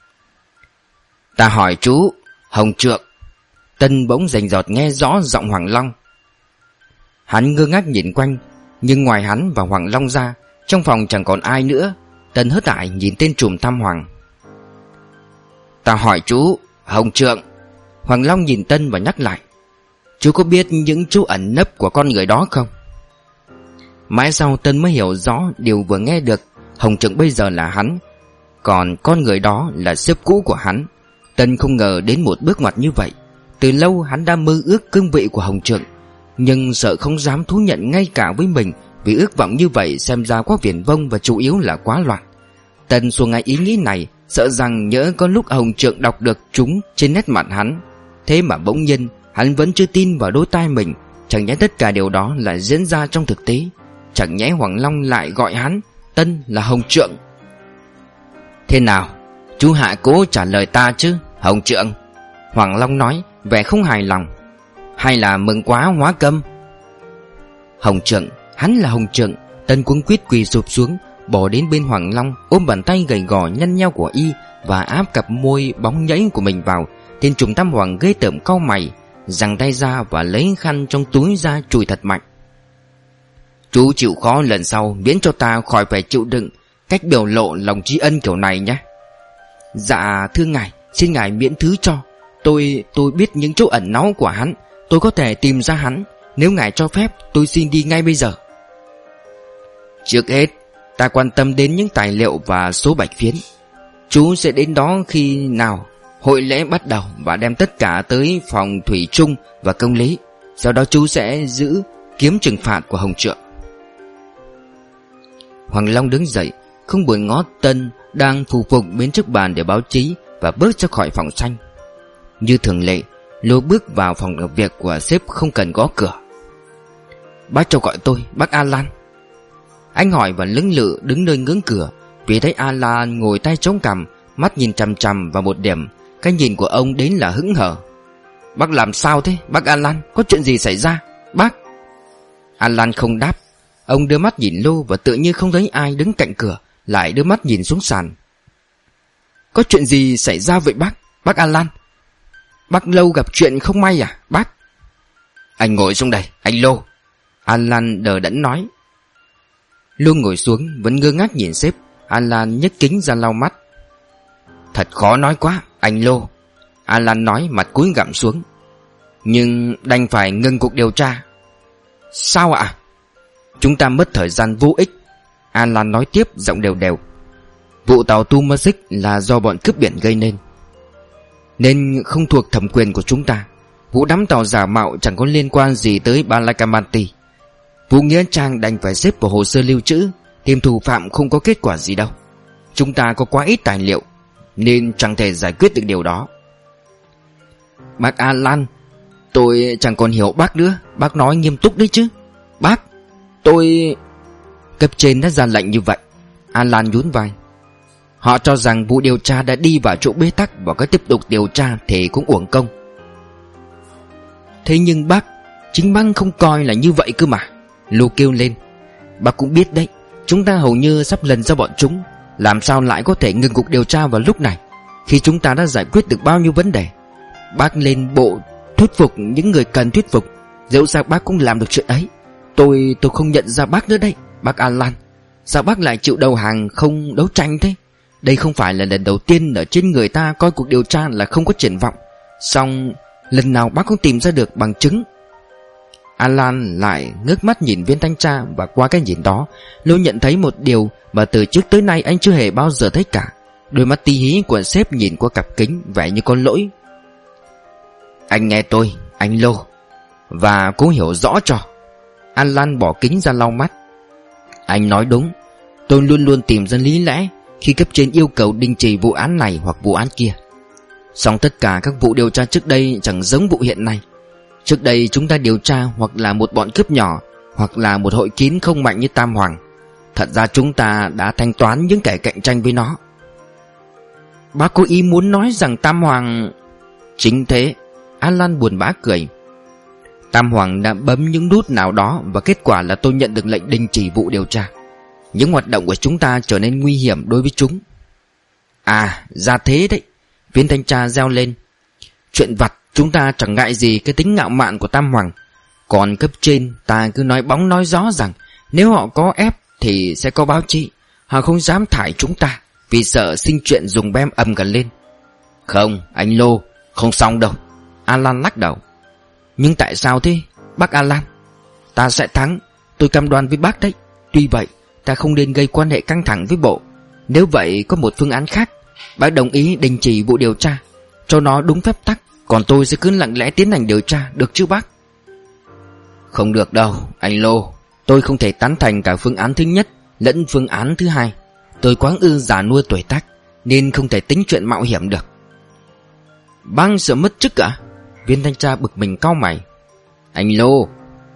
Ta hỏi chú Hồng Trượng. Tân bỗng rành rọt nghe rõ giọng Hoàng Long. Hắn ngơ ngác nhìn quanh, nhưng ngoài hắn và Hoàng Long ra, trong phòng chẳng còn ai nữa. Tân hớt hải nhìn tên trùm Tam Hoàng. Ta hỏi chú Hồng Trượng. Hoàng Long nhìn Tân và nhắc lại. Chú có biết những chú ẩn nấp của con người đó không? Mãi sau Tân mới hiểu rõ điều vừa nghe được. Hồng Trượng bây giờ là hắn, còn con người đó là sếp cũ của hắn. Tân không ngờ đến một bước ngoặt như vậy. Từ lâu hắn đã mơ ước cương vị của Hồng Trượng, nhưng sợ không dám thú nhận ngay cả với mình, vì ước vọng như vậy xem ra quá viển vông và chủ yếu là quá loạn. Tân xua ngay ý nghĩ này, sợ rằng nhỡ có lúc Hồng Trượng đọc được chúng trên nét mặt hắn. Thế mà bỗng nhiên hắn vẫn chưa tin vào đôi tai mình. Chẳng nhẽ tất cả điều đó lại diễn ra trong thực tế? Chẳng nhẽ Hoàng Long lại gọi hắn Tân là Hồng Trượng? Thế nào, chú Hạ cố trả lời ta chứ, Hồng Trượng? Hoàng Long nói, vẻ không hài lòng. Hay là mừng quá hóa câm? Hồng Trượng, hắn là Hồng Trượng. Tân cuống quýt quỳ sụp xuống, bỏ đến bên Hoàng Long, ôm bàn tay gầy gò nhăn nheo của y và áp cặp môi bóng nhảy của mình vào. Tên trùm Tam Hoàng ghê tởm cau mày, giằng tay ra và lấy khăn trong túi ra chùi thật mạnh. Chú chịu khó lần sau miễn cho ta khỏi phải chịu đựng cách biểu lộ lòng tri ân kiểu này nhé. Dạ thưa ngài, xin ngài miễn thứ cho. Tôi tôi biết những chỗ ẩn náu của hắn. Tôi có thể tìm ra hắn. Nếu ngài cho phép, tôi xin đi ngay bây giờ. Trước hết, ta quan tâm đến những tài liệu và số bạch phiến. Chú sẽ đến đó khi nào hội lễ bắt đầu và đem tất cả tới phòng thủy chung và công lý. Sau đó chú sẽ giữ kiếm trừng phạt của Hồng Trượng. Hoàng Long đứng dậy, không buồn ngó Tân đang phù phục bên trước bàn để báo chí, và bước ra khỏi phòng xanh. Như thường lệ, Lô bước vào phòng làm việc của sếp không cần gõ cửa. Bác cho gọi tôi, bác Alan. Anh hỏi và lững lự đứng nơi ngưỡng cửa, vì thấy Alan ngồi tay chống cằm, mắt nhìn chằm chằm vào một điểm. Cái nhìn của ông đến là hững hờ. Bác làm sao thế, bác Alan? Có chuyện gì xảy ra, bác? Alan không đáp. Ông đưa mắt nhìn Lô và tự như không thấy ai đứng cạnh cửa, lại đưa mắt nhìn xuống sàn. Có chuyện gì xảy ra vậy bác, bác Alan? Bác Lâu gặp chuyện không may à, bác? Anh ngồi xuống đây, anh Lô. Alan đờ đẫn nói. Lô ngồi xuống, vẫn ngơ ngác nhìn sếp. Alan nhấc kính ra lau mắt. Thật khó nói quá, anh Lô. Alan nói, mặt cúi gặm xuống. Nhưng đành phải ngừng cuộc điều tra. Sao ạ? Chúng ta mất thời gian vô ích. Alan nói tiếp, giọng đều đều. Vụ tàu Tumazic là do bọn cướp biển gây nên, nên không thuộc thẩm quyền của chúng ta. Vụ đắm tàu giả mạo chẳng có liên quan gì tới Balakamati. Vụ nghĩa trang đành phải xếp vào hồ sơ lưu trữ. Tìm thủ phạm không có kết quả gì đâu. Chúng ta có quá ít tài liệu, nên chẳng thể giải quyết được điều đó. Bác Alan, tôi chẳng còn hiểu bác nữa. Bác nói nghiêm túc đấy chứ. Bác, tôi... Cấp trên đã ra lệnh như vậy. Alan nhún vai. Họ cho rằng vụ điều tra đã đi vào chỗ bế tắc, và có tiếp tục điều tra thì cũng uổng công. Thế nhưng bác, chính bác không coi là như vậy cơ mà. Lô kêu lên. Bác cũng biết đấy, chúng ta hầu như sắp lần ra bọn chúng. Làm sao lại có thể ngừng cuộc điều tra vào lúc này, khi chúng ta đã giải quyết được bao nhiêu vấn đề? Bác lên bộ thuyết phục những người cần thuyết phục. Dẫu sao bác cũng làm được chuyện ấy. Tôi tôi không nhận ra bác nữa đấy, bác Alan. Sao bác lại chịu đầu hàng không đấu tranh thế? Đây không phải là lần đầu tiên ở trên người ta coi cuộc điều tra là không có triển vọng. Song lần nào bác cũng tìm ra được bằng chứng. Alan lại ngước mắt nhìn viên thanh tra, và qua cái nhìn đó, Lô nhận thấy một điều mà từ trước tới nay anh chưa hề bao giờ thấy cả. Đôi mắt tí hí của sếp nhìn qua cặp kính, vẻ như con lỗi. Anh nghe tôi, anh Lô, và cố hiểu rõ cho. Alan bỏ kính ra lau mắt. Anh nói đúng. Tôi luôn luôn tìm ra lý lẽ khi cấp trên yêu cầu đình chỉ vụ án này hoặc vụ án kia. Song tất cả các vụ điều tra trước đây chẳng giống vụ hiện nay. Trước đây chúng ta điều tra hoặc là một bọn cướp nhỏ, hoặc là một hội kín không mạnh như Tam Hoàng. Thật ra chúng ta đã thanh toán những kẻ cạnh tranh với nó. Bác có ý muốn nói rằng Tam Hoàng... Chính thế. Alan buồn bã cười. Tam Hoàng đã bấm những nút nào đó, và kết quả là tôi nhận được lệnh đình chỉ vụ điều tra. Những hoạt động của chúng ta trở nên nguy hiểm đối với chúng. À, ra thế đấy. Viên thanh tra reo lên. Chuyện vặt, chúng ta chẳng ngại gì cái tính ngạo mạn của Tam Hoàng. Còn cấp trên, ta cứ nói bóng nói gió rằng nếu họ có ép thì sẽ có báo chí. Họ không dám thải chúng ta, vì sợ sinh chuyện dùng bem ầm gần lên. Không, anh Lô, không xong đâu. Alan lắc đầu. Nhưng tại sao thế, bác Alan? Ta sẽ thắng, tôi cam đoan với bác đấy. Tuy vậy, ta không nên gây quan hệ căng thẳng với bộ. Nếu vậy có một phương án khác. Bác đồng ý đình chỉ vụ điều tra, cho nó đúng phép tắc. Còn tôi sẽ cứ lặng lẽ tiến hành điều tra, được chứ bác? Không được đâu, anh Lô. Tôi không thể tán thành cả phương án thứ nhất lẫn phương án thứ hai. Tôi quá ư già nua tuổi tác, nên không thể tính chuyện mạo hiểm được. Bác sợ mất chức à? Viên thanh tra bực mình cau mày. Anh Lô,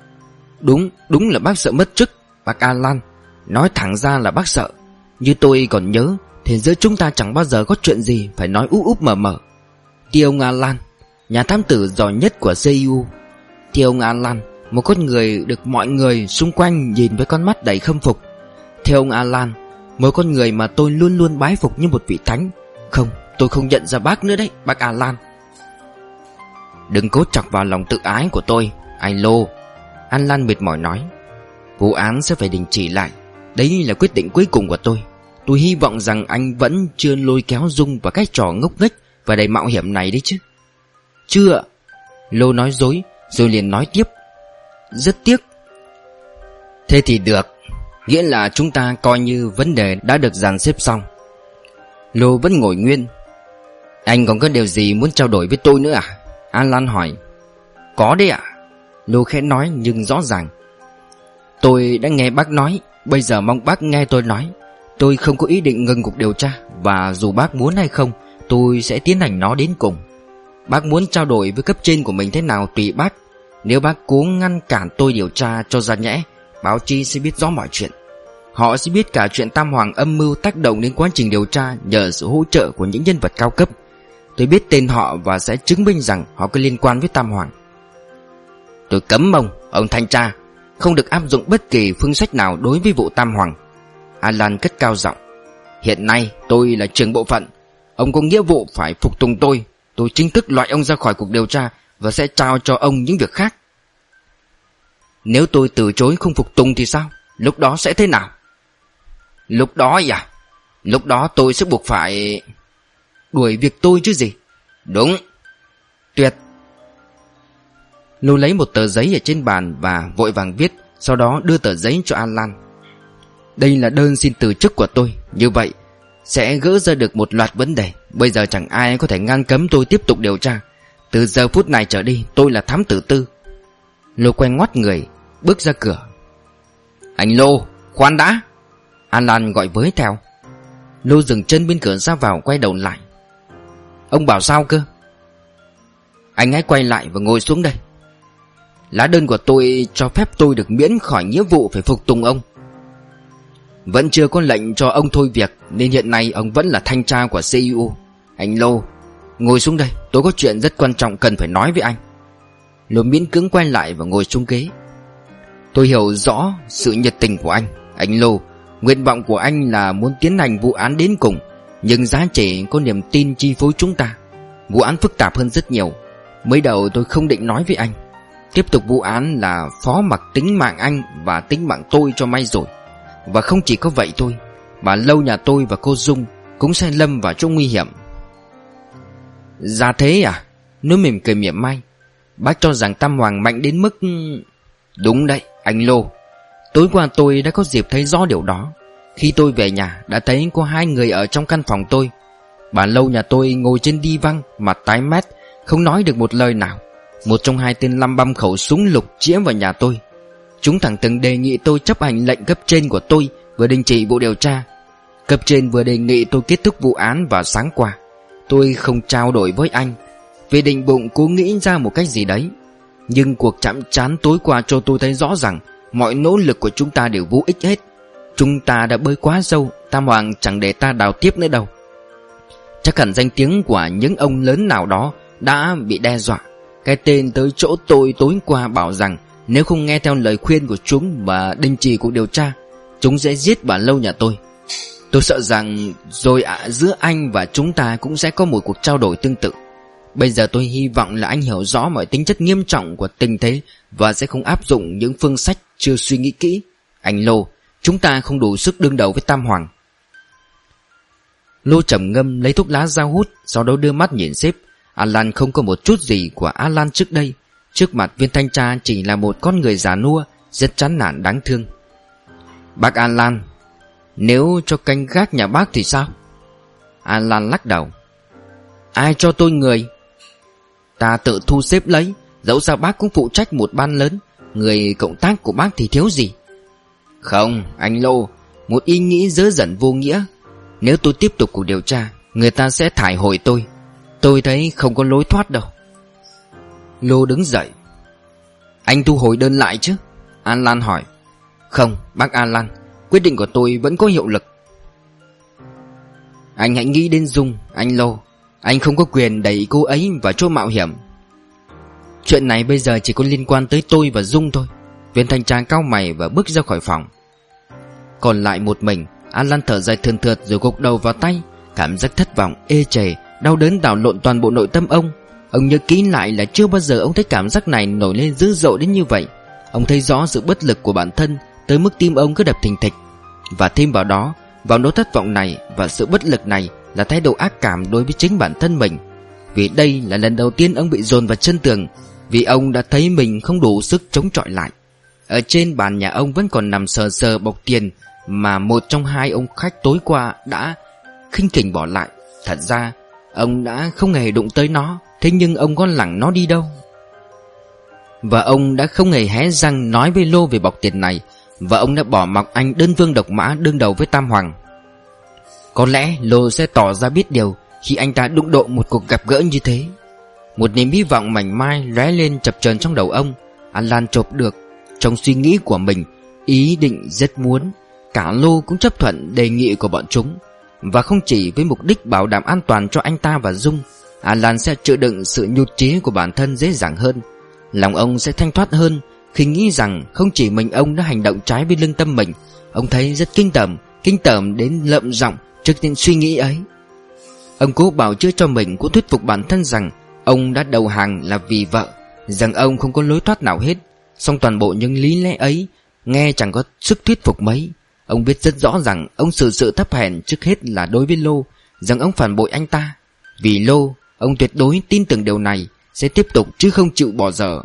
Đúng, đúng là bác sợ mất chức. Bác Alan, nói thẳng ra là bác sợ. Như tôi còn nhớ thì giữa chúng ta chẳng bao giờ có chuyện gì phải nói úp úp mở mở. Thì ông Alan, nhà thám tử giỏi nhất của xê i u. Thì ông Alan, một con người được mọi người xung quanh nhìn với con mắt đầy khâm phục. Theo ông Alan, một con người mà tôi luôn luôn bái phục như một vị thánh. Không, tôi không nhận ra bác nữa đấy, bác Alan. Đừng cố chọc vào lòng tự ái của tôi, anh Lô. Alan mệt mỏi nói. Vụ án sẽ phải đình chỉ lại. Đấy là quyết định cuối cùng của tôi. Tôi hy vọng rằng anh vẫn chưa lôi kéo Dung vào cái trò ngốc nghếch và đầy mạo hiểm này đấy chứ. Chưa. Lô nói dối rồi liền nói tiếp. Rất tiếc. Thế thì được. Nghĩa là chúng ta coi như vấn đề đã được dàn xếp xong. Lô vẫn ngồi nguyên. Anh còn có điều gì muốn trao đổi với tôi nữa à? Alan hỏi. Có đấy ạ. Lô khẽ nói nhưng rõ ràng. Tôi đã nghe bác nói, bây giờ mong bác nghe tôi nói. Tôi không có ý định ngừng cuộc điều tra, và dù bác muốn hay không, tôi sẽ tiến hành nó đến cùng. Bác muốn trao đổi với cấp trên của mình thế nào tùy bác. Nếu bác cố ngăn cản tôi điều tra cho ra nhẽ, báo chí sẽ biết rõ mọi chuyện. Họ sẽ biết cả chuyện Tam Hoàng âm mưu tác động đến quá trình điều tra nhờ sự hỗ trợ của những nhân vật cao cấp. Tôi biết tên họ và sẽ chứng minh rằng họ có liên quan với Tam Hoàng. Tôi cấm ông, ông thanh tra, không được áp dụng bất kỳ phương sách nào đối với vụ Tam Hoàng. Alan cất cao giọng. Hiện nay tôi là trưởng bộ phận. Ông có nghĩa vụ phải phục tùng tôi. Tôi chính thức loại ông ra khỏi cuộc điều tra và sẽ trao cho ông những việc khác. Nếu tôi từ chối không phục tùng thì sao? Lúc đó sẽ thế nào? Lúc đó à? Lúc đó tôi sẽ buộc phải... Đuổi việc tôi chứ gì? Đúng. Tuyệt. Lô lấy một tờ giấy ở trên bàn và vội vàng viết, sau đó đưa tờ giấy cho Alan. Đây là đơn xin từ chức của tôi. Như vậy sẽ gỡ ra được một loạt vấn đề. Bây giờ chẳng ai có thể ngăn cấm tôi tiếp tục điều tra. Từ giờ phút này trở đi tôi là thám tử tư. Lô quay ngoắt người bước ra cửa. Anh Lô, khoan đã. Alan gọi với theo. Lô dừng chân bên cửa ra vào, quay đầu lại. Ông bảo sao cơ? Anh hãy quay lại và ngồi xuống đây. Lá đơn của tôi cho phép tôi được miễn khỏi nghĩa vụ phải phục tùng ông. Vẫn chưa có lệnh cho ông thôi việc, nên hiện nay ông vẫn là thanh tra của xê i u. Anh Lô, ngồi xuống đây, tôi có chuyện rất quan trọng cần phải nói với anh. Lô miễn cưỡng quay lại và ngồi xuống ghế. Tôi hiểu rõ sự nhiệt tình của anh. Anh Lô, nguyện vọng của anh là muốn tiến hành vụ án đến cùng, nhưng giá trị có niềm tin chi phối chúng ta. Vụ án phức tạp hơn rất nhiều. Mới đầu tôi không định nói với anh. Tiếp tục vụ án là phó mặc tính mạng anh và tính mạng tôi cho may rồi. Và không chỉ có vậy thôi, bà Lâu nhà tôi và cô Dung cũng sẽ lâm vào chỗ nguy hiểm. Ra thế à? Nó mỉm cười mỉa mai. Bác cho rằng Tam Hoàng mạnh đến mức... Đúng đấy, anh Lô. Tối qua tôi đã có dịp thấy rõ điều đó. Khi tôi về nhà đã thấy có hai người ở trong căn phòng tôi. Bà Lâu nhà tôi ngồi trên đi văng, mặt tái mét, không nói được một lời nào. Một trong hai tên lăm băm khẩu súng lục chĩa vào nhà tôi. Chúng thẳng thừng đề nghị tôi chấp hành lệnh cấp trên của tôi vừa đình chỉ vụ điều tra. Cấp trên vừa đề nghị tôi kết thúc vụ án vào sáng qua. Tôi không trao đổi với anh, vì định bụng cố nghĩ ra một cách gì đấy. Nhưng cuộc chạm trán tối qua cho tôi thấy rõ rằng mọi nỗ lực của chúng ta đều vô ích hết. Chúng ta đã bơi quá sâu, Tam Hoàng chẳng để ta đào tiếp nữa đâu. Chắc hẳn danh tiếng của những ông lớn nào đó đã bị đe dọa. Cái tên tới chỗ tôi tối qua bảo rằng nếu không nghe theo lời khuyên của chúng và đình chỉ cuộc điều tra, chúng sẽ giết bà Lâu nhà tôi. Tôi sợ rằng rồi ạ, giữa anh và chúng ta cũng sẽ có một cuộc trao đổi tương tự. Bây giờ tôi hy vọng là anh hiểu rõ mọi tính chất nghiêm trọng của tình thế và sẽ không áp dụng những phương sách chưa suy nghĩ kỹ. Anh Lô, chúng ta không đủ sức đương đầu với Tam Hoàng. Lô trầm ngâm lấy thuốc lá ra hút, sau đó đưa mắt nhìn sếp. Alan không có một chút gì của Alan trước đây. Trước mặt viên thanh tra chỉ là một con người già nua, rất chán nản đáng thương. Bác Alan, nếu cho canh gác nhà bác thì sao? Alan lắc đầu. Ai cho tôi người? Ta tự thu xếp lấy. Dẫu sao bác cũng phụ trách một ban lớn. Người cộng tác của bác thì thiếu gì? Không, anh Lô, một ý nghĩ dớ dẩn vô nghĩa. Nếu tôi tiếp tục cuộc điều tra, người ta sẽ thải hồi tôi. Tôi thấy không có lối thoát đâu. Lô đứng dậy. Anh thu hồi đơn lại chứ? Alan hỏi. Không, bác Alan, quyết định của tôi vẫn có hiệu lực. Anh hãy nghĩ đến Dung, anh Lô. Anh không có quyền đẩy cô ấy vào chỗ mạo hiểm. Chuyện này bây giờ chỉ có liên quan tới tôi và Dung thôi. Viên thanh tra cau mày và bước ra khỏi phòng. Còn lại một mình, Alan thở dài thườn thượt rồi gục đầu vào tay. Cảm giác thất vọng, ê chề, đau đớn đảo lộn toàn bộ nội tâm ông. Ông nhớ kỹ lại là chưa bao giờ ông thấy cảm giác này nổi lên dữ dội đến như vậy. Ông thấy rõ sự bất lực của bản thân, tới mức tim ông cứ đập thình thịch. Và thêm vào đó, vào nỗi thất vọng này và sự bất lực này là thái độ ác cảm đối với chính bản thân mình. Vì đây là lần đầu tiên ông bị dồn vào chân tường. Vì ông đã thấy mình không đủ sức chống chọi lại. Ở trên bàn nhà ông vẫn còn nằm sờ sờ bọc tiền mà một trong hai ông khách tối qua đã khinh khỉnh bỏ lại. Thật ra ông đã không hề đụng tới nó, thế nhưng ông có lẳng nó đi đâu. Và ông đã không hề hé răng nói với Lô về bọc tiền này. Và ông đã bỏ mặc anh đơn vương độc mã đương đầu với Tam Hoàng. Có lẽ Lô sẽ tỏ ra biết điều khi anh ta đụng độ một cuộc gặp gỡ như thế. Một niềm hy vọng mảnh mai lóe lên chập chờn trong đầu ông. Alan chộp được trong suy nghĩ của mình ý định rất muốn cả Lô cũng chấp thuận đề nghị của bọn chúng. Và không chỉ với mục đích bảo đảm an toàn cho anh ta và Dung, Alan sẽ chịu đựng sự nhụt chí của bản thân dễ dàng hơn. Lòng ông sẽ thanh thoát hơn khi nghĩ rằng không chỉ mình ông đã hành động trái với lương tâm mình. Ông thấy rất kinh tởm, kinh tởm đến lợm giọng trước những suy nghĩ ấy. Ông cố bào chữa cho mình, cũng thuyết phục bản thân rằng ông đã đầu hàng là vì vợ, rằng ông không có lối thoát nào hết. Song toàn bộ những lý lẽ ấy nghe chẳng có sức thuyết phục mấy. Ông biết rất rõ rằng ông xử sự thấp hèn trước hết là đối với Lô, rằng ông phản bội anh ta. Vì Lô, ông tuyệt đối tin tưởng điều này sẽ tiếp tục chứ không chịu bỏ dở.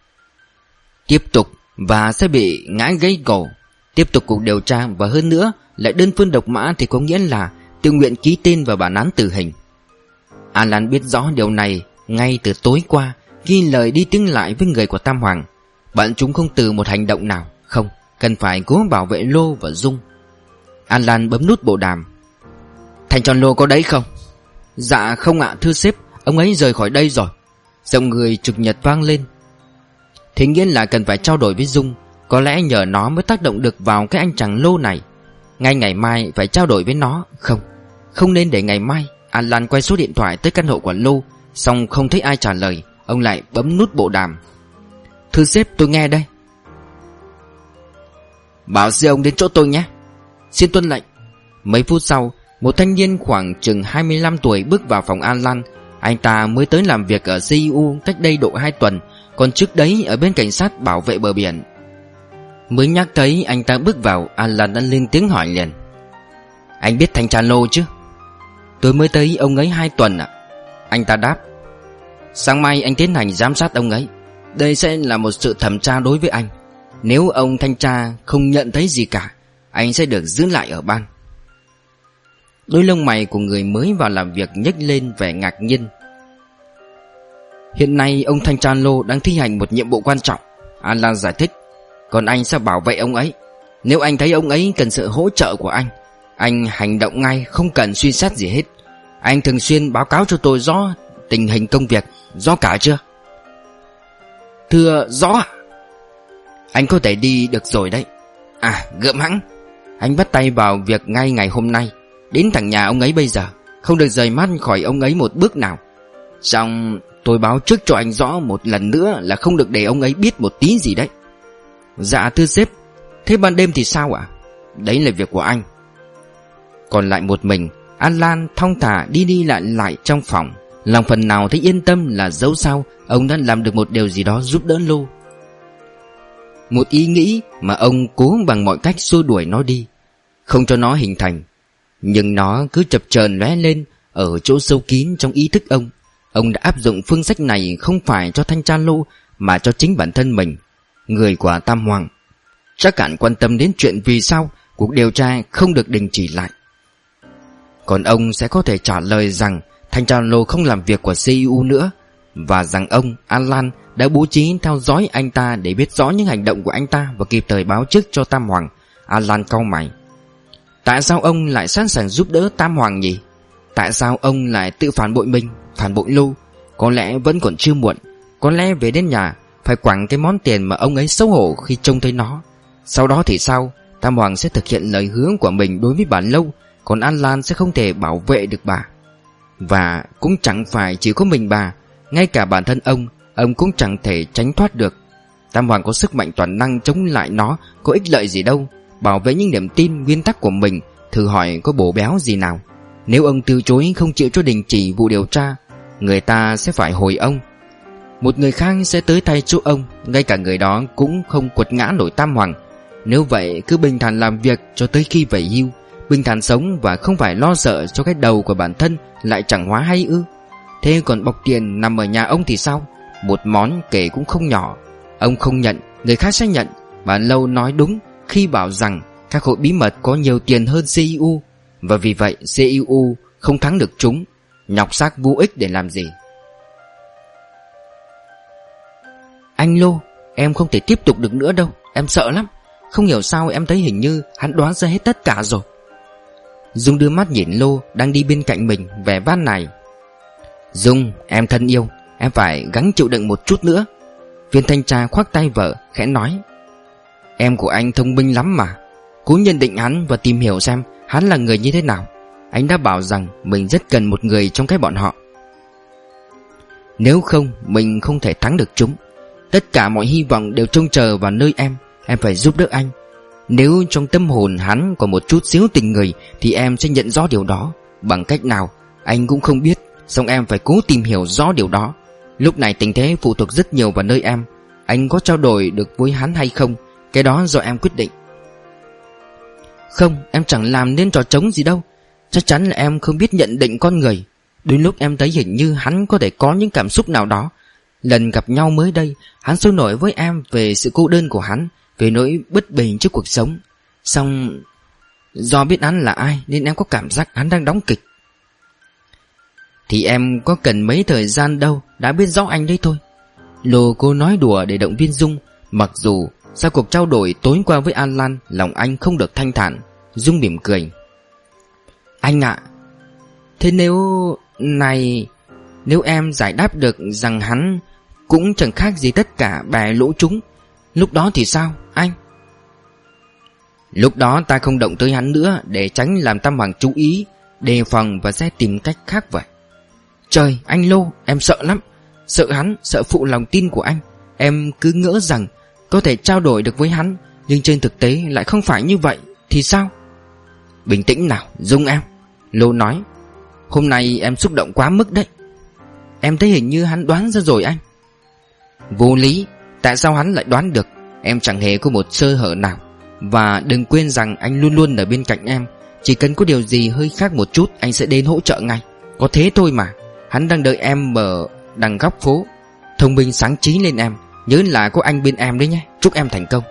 Tiếp tục và sẽ bị ngã gãy cổ. Tiếp tục cuộc điều tra, và hơn nữa lại đơn phương độc mã thì có nghĩa là tự nguyện ký tên vào bản án tử hình. Alan biết rõ điều này ngay từ tối qua khi lời đi tiếng lại với người của Tam Hoàng. Bọn chúng không từ một hành động nào, không, cần phải cố bảo vệ Lô và Dung. Alan bấm nút bộ đàm. Thành tròn Lô có đấy không? Dạ không ạ, thưa sếp, ông ấy rời khỏi đây rồi. Giọng người trực nhật vang lên. Thế nghĩa là cần phải trao đổi với Dung. Có lẽ nhờ nó mới tác động được vào cái anh chàng Lô này. Ngay ngày mai phải trao đổi với nó. Không, không nên để ngày mai. Alan quay số điện thoại tới căn hộ của Lô, xong không thấy ai trả lời. Ông lại bấm nút bộ đàm. Thưa sếp, tôi nghe đây. Bảo xe ông đến chỗ tôi nhé. Xin tuân lệnh. Mấy phút sau, một thanh niên khoảng chừng hai mươi lăm tuổi bước vào phòng Alan. Anh ta mới tới làm việc ở xê i u cách đây độ hai tuần, còn trước đấy ở bên cảnh sát bảo vệ bờ biển. Mới nhắc thấy anh ta bước vào, Alan đã lên tiếng hỏi liền. Anh biết thanh tra Lô chứ? Tôi mới tới ông ấy hai tuần ạ. Anh ta đáp. Sáng mai anh tiến hành giám sát ông ấy. Đây sẽ là một sự thẩm tra đối với anh. Nếu ông thanh tra không nhận thấy gì cả, anh sẽ được giữ lại ở ban. Đôi lông mày của người mới vào làm việc nhếch lên vẻ ngạc nhiên. Hiện nay ông thanh tra Lô đang thi hành một nhiệm vụ quan trọng, Alan giải thích. Còn anh sẽ bảo vệ ông ấy. Nếu anh thấy ông ấy cần sự hỗ trợ của anh, anh hành động ngay, không cần suy xét gì hết. Anh thường xuyên báo cáo cho tôi rõ tình hình công việc. Rõ cả chưa? Thưa rõ ạ. Anh có thể đi được rồi đấy. À gượm hãng. Anh bắt tay vào việc ngay ngày hôm nay. Đến thẳng nhà ông ấy bây giờ. Không được rời mắt khỏi ông ấy một bước nào. Xong tôi báo trước cho anh rõ một lần nữa là không được để ông ấy biết một tí gì đấy. Dạ thưa sếp. Thế ban đêm thì sao ạ? Đấy là việc của anh. Còn lại một mình, Alan thong thả đi đi lại lại trong phòng. Lòng phần nào thấy yên tâm là dẫu sao ông đã làm được một điều gì đó giúp đỡ Lô. Một ý nghĩ mà ông cố bằng mọi cách xua đuổi nó đi, không cho nó hình thành. Nhưng nó cứ chập chờn lóe lên ở chỗ sâu kín trong ý thức ông. Ông đã áp dụng phương sách này không phải cho thanh tra Lô, mà cho chính bản thân mình, người của Tam Hoàng. Chắc hẳn quan tâm đến chuyện vì sao cuộc điều tra không được đình chỉ lại. Còn ông sẽ có thể trả lời rằng thanh tra Lô không làm việc của xê i u nữa, và rằng ông, Alan, đã bố trí theo dõi anh ta để biết rõ những hành động của anh ta và kịp thời báo trước cho Tam Hoàng. Alan cau mày. Tại sao ông lại sẵn sàng giúp đỡ Tam Hoàng nhỉ? Tại sao ông lại tự phản bội mình, phản bội Lô? Có lẽ vẫn còn chưa muộn. Có lẽ về đến nhà phải quẳng cái món tiền mà ông ấy xấu hổ khi trông thấy nó. Sau đó thì sao? Tam Hoàng sẽ thực hiện lời hứa của mình đối với bà Lâu, còn An Lan sẽ không thể bảo vệ được bà. Và cũng chẳng phải chỉ có mình bà, ngay cả bản thân ông, ông cũng chẳng thể tránh thoát được. Tam Hoàng có sức mạnh toàn năng chống lại nó, có ích lợi gì đâu. Bảo vệ những niềm tin, nguyên tắc của mình, thử hỏi có bổ béo gì nào. Nếu ông từ chối không chịu cho đình chỉ vụ điều tra, người ta sẽ phải hồi ông. Một người khác sẽ tới thay chỗ ông, ngay cả người đó cũng không quật ngã nổi Tam Hoàng. Nếu vậy cứ bình thản làm việc cho tới khi về hưu, bình thản sống và không phải lo sợ cho cái đầu của bản thân lại chẳng hóa hay ư? Thế còn bọc tiền nằm ở nhà ông thì sao? Một món kể cũng không nhỏ. Ông không nhận, người khác sẽ nhận. Bà Lâu nói đúng khi bảo rằng các hội bí mật có nhiều tiền hơn xê i u, và vì vậy xê i u không thắng được chúng. Nhọc xác vô ích để làm gì? Anh Lô, em không thể tiếp tục được nữa đâu. Em sợ lắm. Không hiểu sao em thấy hình như hắn đoán ra hết tất cả rồi. Dung đưa mắt nhìn Lô đang đi bên cạnh mình, vẻ van nài. Dung, em thân yêu, em phải gắng chịu đựng một chút nữa. Viên thanh tra khoác tay vợ, khẽ nói. Em của anh thông minh lắm mà. Cố nhận định hắn và tìm hiểu xem hắn là người như thế nào. Anh đã bảo rằng mình rất cần một người trong cái bọn họ. Nếu không, mình không thể thắng được chúng. Tất cả mọi hy vọng đều trông chờ vào nơi em. Em phải giúp đỡ anh. Nếu trong tâm hồn hắn có một chút xíu tình người thì em sẽ nhận rõ điều đó. Bằng cách nào anh cũng không biết, song em phải cố tìm hiểu rõ điều đó. Lúc này tình thế phụ thuộc rất nhiều vào nơi em. Anh có trao đổi được với hắn hay không, cái đó do em quyết định. Không, em chẳng làm nên trò trống gì đâu. Chắc chắn là em không biết nhận định con người. Đôi lúc em thấy hình như hắn có thể có những cảm xúc nào đó. Lần gặp nhau mới đây, hắn sôi nổi với em về sự cô đơn của hắn, về nỗi bất bình trước cuộc sống. Xong do biết hắn là ai nên em có cảm giác hắn đang đóng kịch. Thì em có cần mấy thời gian đâu, đã biết rõ anh đấy thôi. Lô cô nói đùa để động viên Dung. Mặc dù sau cuộc trao đổi tối qua với An Lan, lòng anh không được thanh thản. Dung mỉm cười. Anh ạ, thế nếu này Nếu em giải đáp được rằng hắn cũng chẳng khác gì tất cả bè lỗ chúng, lúc đó thì sao anh? Lúc đó ta không động tới hắn nữa, để tránh làm Tam Hoàng chú ý, đề phòng và sẽ tìm cách khác vậy. Trời, anh Lô, em sợ lắm. Sợ hắn, sợ phụ lòng tin của anh. Em cứ ngỡ rằng có thể trao đổi được với hắn, nhưng trên thực tế lại không phải như vậy. Thì sao? Bình tĩnh nào, Dung em. Lô nói. Hôm nay em xúc động quá mức đấy. Em thấy hình như hắn đoán ra rồi anh. Vô lý. Tại sao hắn lại đoán được? Em chẳng hề có một sơ hở nào. Và đừng quên rằng anh luôn luôn ở bên cạnh em. Chỉ cần có điều gì hơi khác một chút, anh sẽ đến hỗ trợ ngay. Có thế thôi mà. Hắn đang đợi em ở đằng góc phố. Thông minh sáng trí lên em. Nhớ là có anh bên em đấy nhé. Chúc em thành công.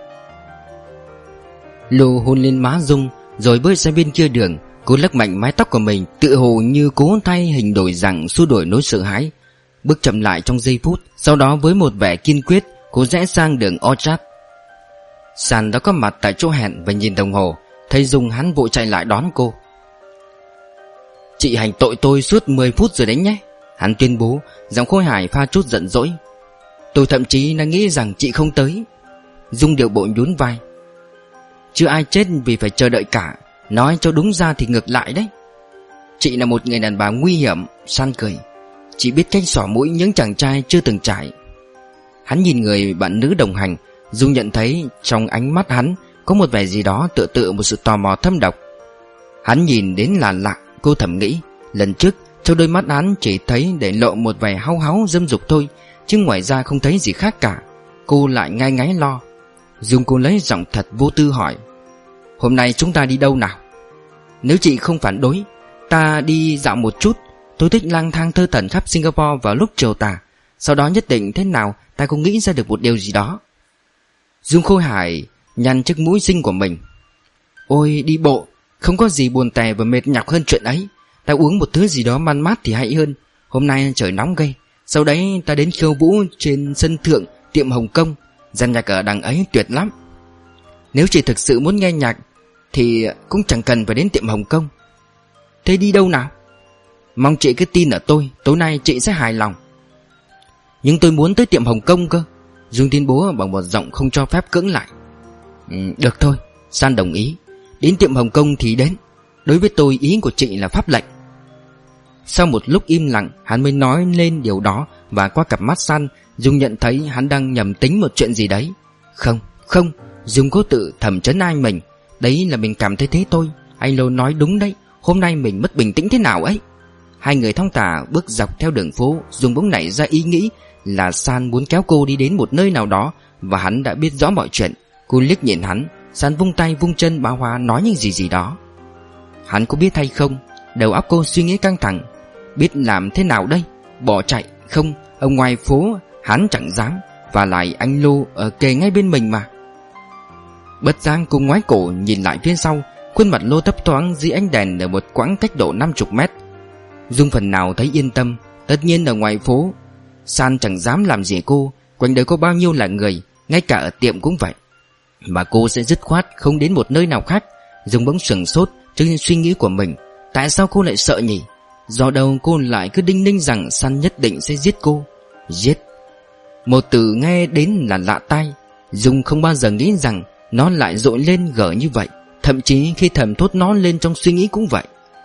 Lô hôn lên má Dung, rồi bước sang bên kia đường. Cô lắc mạnh mái tóc của mình, tự hồ như cố thay hình đổi dạng, xua đổi nỗi sợ hãi. Bước chậm lại trong giây phút. Sau đó với một vẻ kiên quyết, cô rẽ sang đường Orchard. Sàn đã có mặt tại chỗ hẹn và nhìn đồng hồ. Thấy Dung, hắn vội chạy lại đón cô. Chị hành tội tôi suốt mười phút rồi đấy nhé, hắn tuyên bố, giọng khôi hài pha chút giận dỗi. Tôi thậm chí đã nghĩ rằng chị không tới. Dung điệu bộ nhún vai. Chưa ai chết vì phải chờ đợi cả. Nói cho đúng ra thì ngược lại đấy. Chị là một người đàn bà nguy hiểm. San cười. Chị biết cách xỏ mũi những chàng trai chưa từng trải. Hắn nhìn người bạn nữ đồng hành. Dung nhận thấy trong ánh mắt hắn có một vẻ gì đó tựa tựa một sự tò mò thâm độc. Hắn nhìn đến là lạ. Cô thầm nghĩ, lần trước trong đôi mắt hắn chỉ thấy để lộ một vẻ háo háo dâm dục thôi, chứ ngoài ra không thấy gì khác cả. Cô lại ngai ngáy lo. Dung cô lấy giọng thật vô tư hỏi. Hôm nay chúng ta đi đâu nào? Nếu chị không phản đối, ta đi dạo một chút. Tôi thích lang thang thơ thẩn khắp Singapore vào lúc chiều tà. Sau đó nhất định thế nào ta cũng nghĩ ra được một điều gì đó. Dung khôi hài nhăn chiếc mũi xinh của mình. Ôi, đi bộ không có gì buồn tẻ và mệt nhọc hơn chuyện ấy. Ta uống một thứ gì đó man mát thì hay hơn. Hôm nay trời nóng gây. Sau đấy ta đến khiêu vũ trên sân thượng tiệm Hồng Kông. Gian nhạc ở đằng ấy tuyệt lắm. Nếu chị thực sự muốn nghe nhạc thì cũng chẳng cần phải đến tiệm Hồng Kông. Thế đi đâu nào? Mong chị cứ tin ở tôi, tối nay chị sẽ hài lòng. Nhưng tôi muốn tới tiệm Hồng Kông cơ. Dung tuyên bố bằng một giọng không cho phép cưỡng lại. Ừ, được thôi, San đồng ý. Đến tiệm Hồng Kông thì đến. Đối với tôi ý của chị là pháp lệnh. Sau một lúc im lặng, hắn mới nói lên điều đó. Và qua cặp mắt San, Dung nhận thấy hắn đang nhầm tính một chuyện gì đấy. Không, không, Dung cố tự thầm trấn an mình. Đấy là mình cảm thấy thế thôi. Anh Lô nói đúng đấy, hôm nay mình mất bình tĩnh thế nào ấy. Hai người thong thả bước dọc theo đường phố. Dung bỗng nảy ra ý nghĩ là San muốn kéo cô đi đến một nơi nào đó, và hắn đã biết rõ mọi chuyện. Cô liếc nhìn hắn. San vung tay vung chân bá hoa nói những gì gì đó. Hắn có biết hay không? Đầu óc cô suy nghĩ căng thẳng. Biết làm thế nào đây? Bỏ chạy? Không, ở ngoài phố hắn chẳng dám. Và lại anh Lô ở kề ngay bên mình mà. Bất giác cô ngoái cổ nhìn lại phía sau. Khuôn mặt Lô thấp thoáng dưới ánh đèn ở một quãng cách độ năm mươi mét. Dung phần nào thấy yên tâm. Tất nhiên ở ngoài phố San chẳng dám làm gì cô. Quanh đời có bao nhiêu là người, ngay cả ở tiệm cũng vậy. Mà cô sẽ dứt khoát không đến một nơi nào khác. Dung bỗng sửng sốt trước những suy nghĩ của mình. Tại sao cô lại sợ nhỉ? Do đâu cô lại cứ đinh ninh rằng San nhất định sẽ giết cô. Giết. Một từ nghe đến là lạ tai. Dung không bao giờ nghĩ rằng nó lại dội lên gở như vậy. Thậm chí khi thầm thốt nó lên trong suy nghĩ cũng vậy.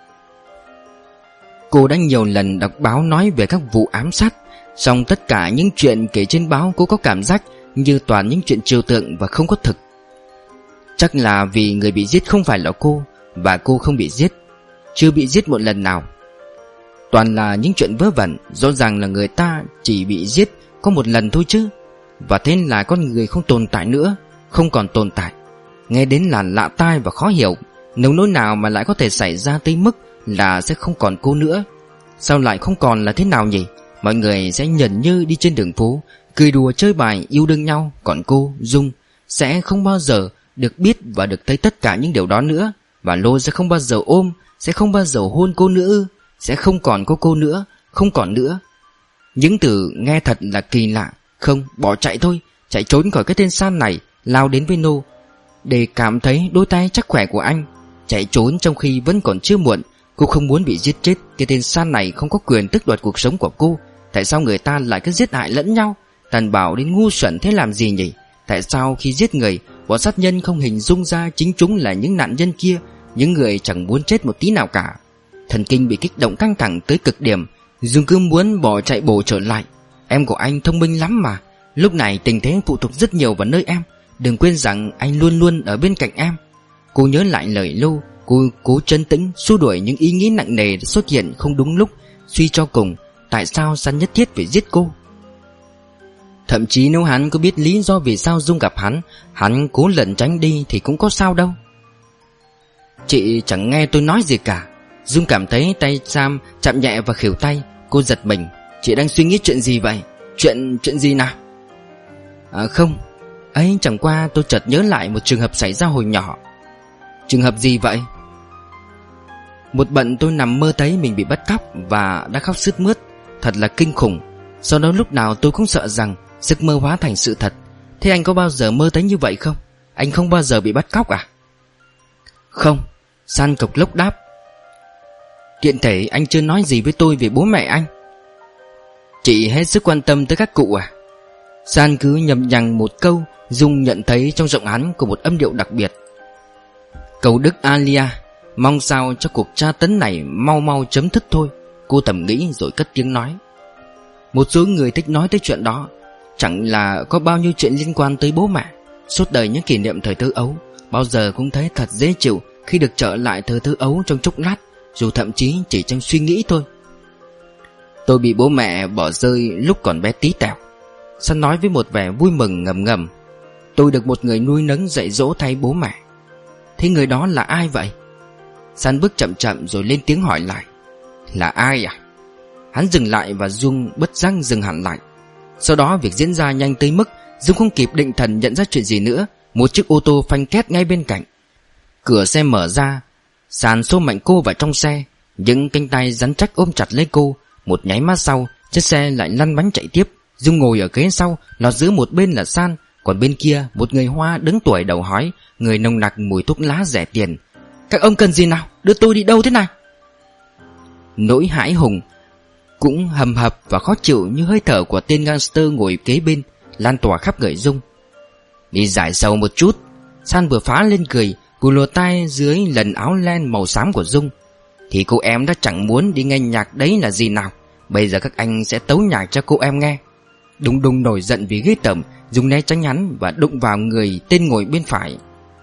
Cô đã nhiều lần đọc báo nói về các vụ ám sát, song tất cả những chuyện kể trên báo cô có cảm giác như toàn những chuyện trừu tượng và không có thực. Chắc là vì người bị giết không phải là cô, và cô không bị giết, chưa bị giết một lần nào. Toàn là những chuyện vớ vẩn. Rõ ràng là người ta chỉ bị giết có một lần thôi chứ. Và thế là con người không tồn tại nữa, không còn tồn tại. Nghe đến là lạ tai và khó hiểu. Nông nỗi nào mà lại có thể xảy ra tới mức là sẽ không còn cô nữa. Sao lại không còn là thế nào nhỉ? Mọi người sẽ nhẩn như đi trên đường phố, cười đùa chơi bài yêu đương nhau. Còn cô, Dung, sẽ không bao giờ được biết và được thấy tất cả những điều đó nữa. Và Lô sẽ không bao giờ ôm, sẽ không bao giờ hôn cô nữa. Sẽ không còn có cô nữa, không còn nữa. Những từ nghe thật là kỳ lạ. Không, bỏ chạy thôi, chạy trốn khỏi cái tên San này, lao đến với Nô để cảm thấy đôi tay chắc khỏe của anh. Chạy trốn trong khi vẫn còn chưa muộn. Cô không muốn bị giết chết. Cái tên San này không có quyền tước đoạt cuộc sống của cô. Tại sao người ta lại cứ giết hại lẫn nhau? Tàn bạo đến ngu xuẩn thế làm gì nhỉ? Tại sao khi giết người, bọn sát nhân không hình dung ra chính chúng là những nạn nhân kia, những người chẳng muốn chết một tí nào cả? Thần kinh bị kích động căng thẳng tới cực điểm. Dung cứ muốn bỏ chạy bổ trở lại. Em của anh thông minh lắm mà. Lúc này tình thế phụ thuộc rất nhiều vào nơi em. Đừng quên rằng anh luôn luôn ở bên cạnh em. Cô nhớ lại lời Lô. Cô cố trấn tĩnh xua đuổi những ý nghĩ nặng nề xuất hiện không đúng lúc. Suy cho cùng, tại sao San nhất thiết phải giết cô? Thậm chí nếu hắn có biết lý do vì sao Dung gặp hắn, hắn cố lẩn tránh đi thì cũng có sao đâu. Chị chẳng nghe tôi nói gì cả. Dung cảm thấy tay Sam chạm nhẹ vào khuỷu tay. Cô giật mình. Chị đang suy nghĩ chuyện gì vậy? Chuyện... chuyện gì nào? À không, ấy chẳng qua tôi chợt nhớ lại một trường hợp xảy ra hồi nhỏ. Trường hợp gì vậy? Một bận tôi nằm mơ thấy mình bị bắt cóc và đã khóc sướt mướt. Thật là kinh khủng. Sau đó lúc nào tôi cũng sợ rằng giấc mơ hóa thành sự thật. Thế anh có bao giờ mơ thấy như vậy không? Anh không bao giờ bị bắt cóc à? Không, San cộc lốc đáp. Tiện thể anh chưa nói gì với tôi về bố mẹ anh. Chị hết sức quan tâm tới các cụ à? San cứ nhầm nhằng một câu. Dung nhận thấy trong giọng hắn có một âm điệu đặc biệt. Cầu đức Alia, mong sao cho cuộc tra tấn này mau mau chấm dứt thôi. Cô thầm nghĩ rồi cất tiếng nói. Một số người thích nói tới chuyện đó. Chẳng là có bao nhiêu chuyện liên quan tới bố mẹ. Suốt đời những kỷ niệm thời thơ ấu. Bao giờ cũng thấy thật dễ chịu khi được trở lại thời thơ ấu trong chốc lát, dù thậm chí chỉ trong suy nghĩ thôi. Tôi bị bố mẹ bỏ rơi lúc còn bé tí tẹo. San nói với một vẻ vui mừng ngầm ngầm. Tôi được một người nuôi nấng dạy dỗ thay bố mẹ. Thế người đó là ai vậy? San bước chậm chậm rồi lên tiếng hỏi lại. Là ai à? Hắn dừng lại và Dung bất giác dừng hẳn lại. Sau đó việc diễn ra nhanh tới mức Dung không kịp định thần nhận ra chuyện gì nữa. Một chiếc ô tô phanh két ngay bên cạnh. Cửa xe mở ra. San xô mạnh cô vào trong xe. Những cánh tay rắn chắc ôm chặt lấy cô. Một nháy mắt sau, chiếc xe lại lăn bánh chạy tiếp. Dung ngồi ở ghế sau, lọt giữa một bên là San, còn bên kia một người Hoa đứng tuổi đầu hói, người nồng nặc mùi thuốc lá rẻ tiền. Các ông cần gì nào? Đưa tôi đi đâu thế này? Nỗi hãi hùng cũng hầm hập và khó chịu như hơi thở của tên gangster ngồi kế bên. lan tỏa khắp người Dung. Đi giải sầu một chút. San vừa phá lên cười, vừa lùa tay dưới lần áo len màu xám của Dung. Thì cô em đã chẳng muốn đi nghe nhạc đấy là gì nào. Bây giờ các anh sẽ tấu nhạc cho cô em nghe. Đùng Đùng nổi giận vì ghê tởm, Dung né tránh hắn và đụng vào người tên ngồi bên phải.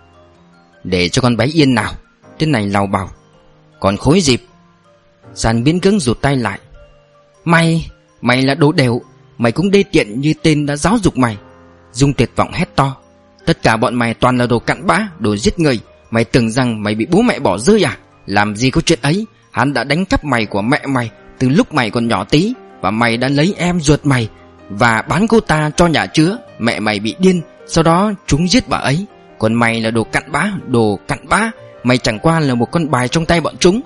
Để cho con bé yên nào. Tên này lào bảo. Còn khối dịp. San biến cứng rụt tay lại. Mày, mày là đồ đều. Mày cũng đê tiện như tên đã giáo dục mày. Dung tuyệt vọng hét to. Tất cả bọn mày toàn là đồ cặn bã, đồ giết người. Mày tưởng rằng mày bị bố mẹ bỏ rơi à? Làm gì có chuyện ấy. Hắn đã đánh cắp mày của mẹ mày từ lúc mày còn nhỏ tí. Và mày đã lấy em ruột mày và bán cô ta cho nhà chứa. Mẹ mày bị điên, sau đó chúng giết bà ấy. Còn mày là đồ cặn bã, đồ cặn bã. Mày chẳng qua là một con bài trong tay bọn chúng.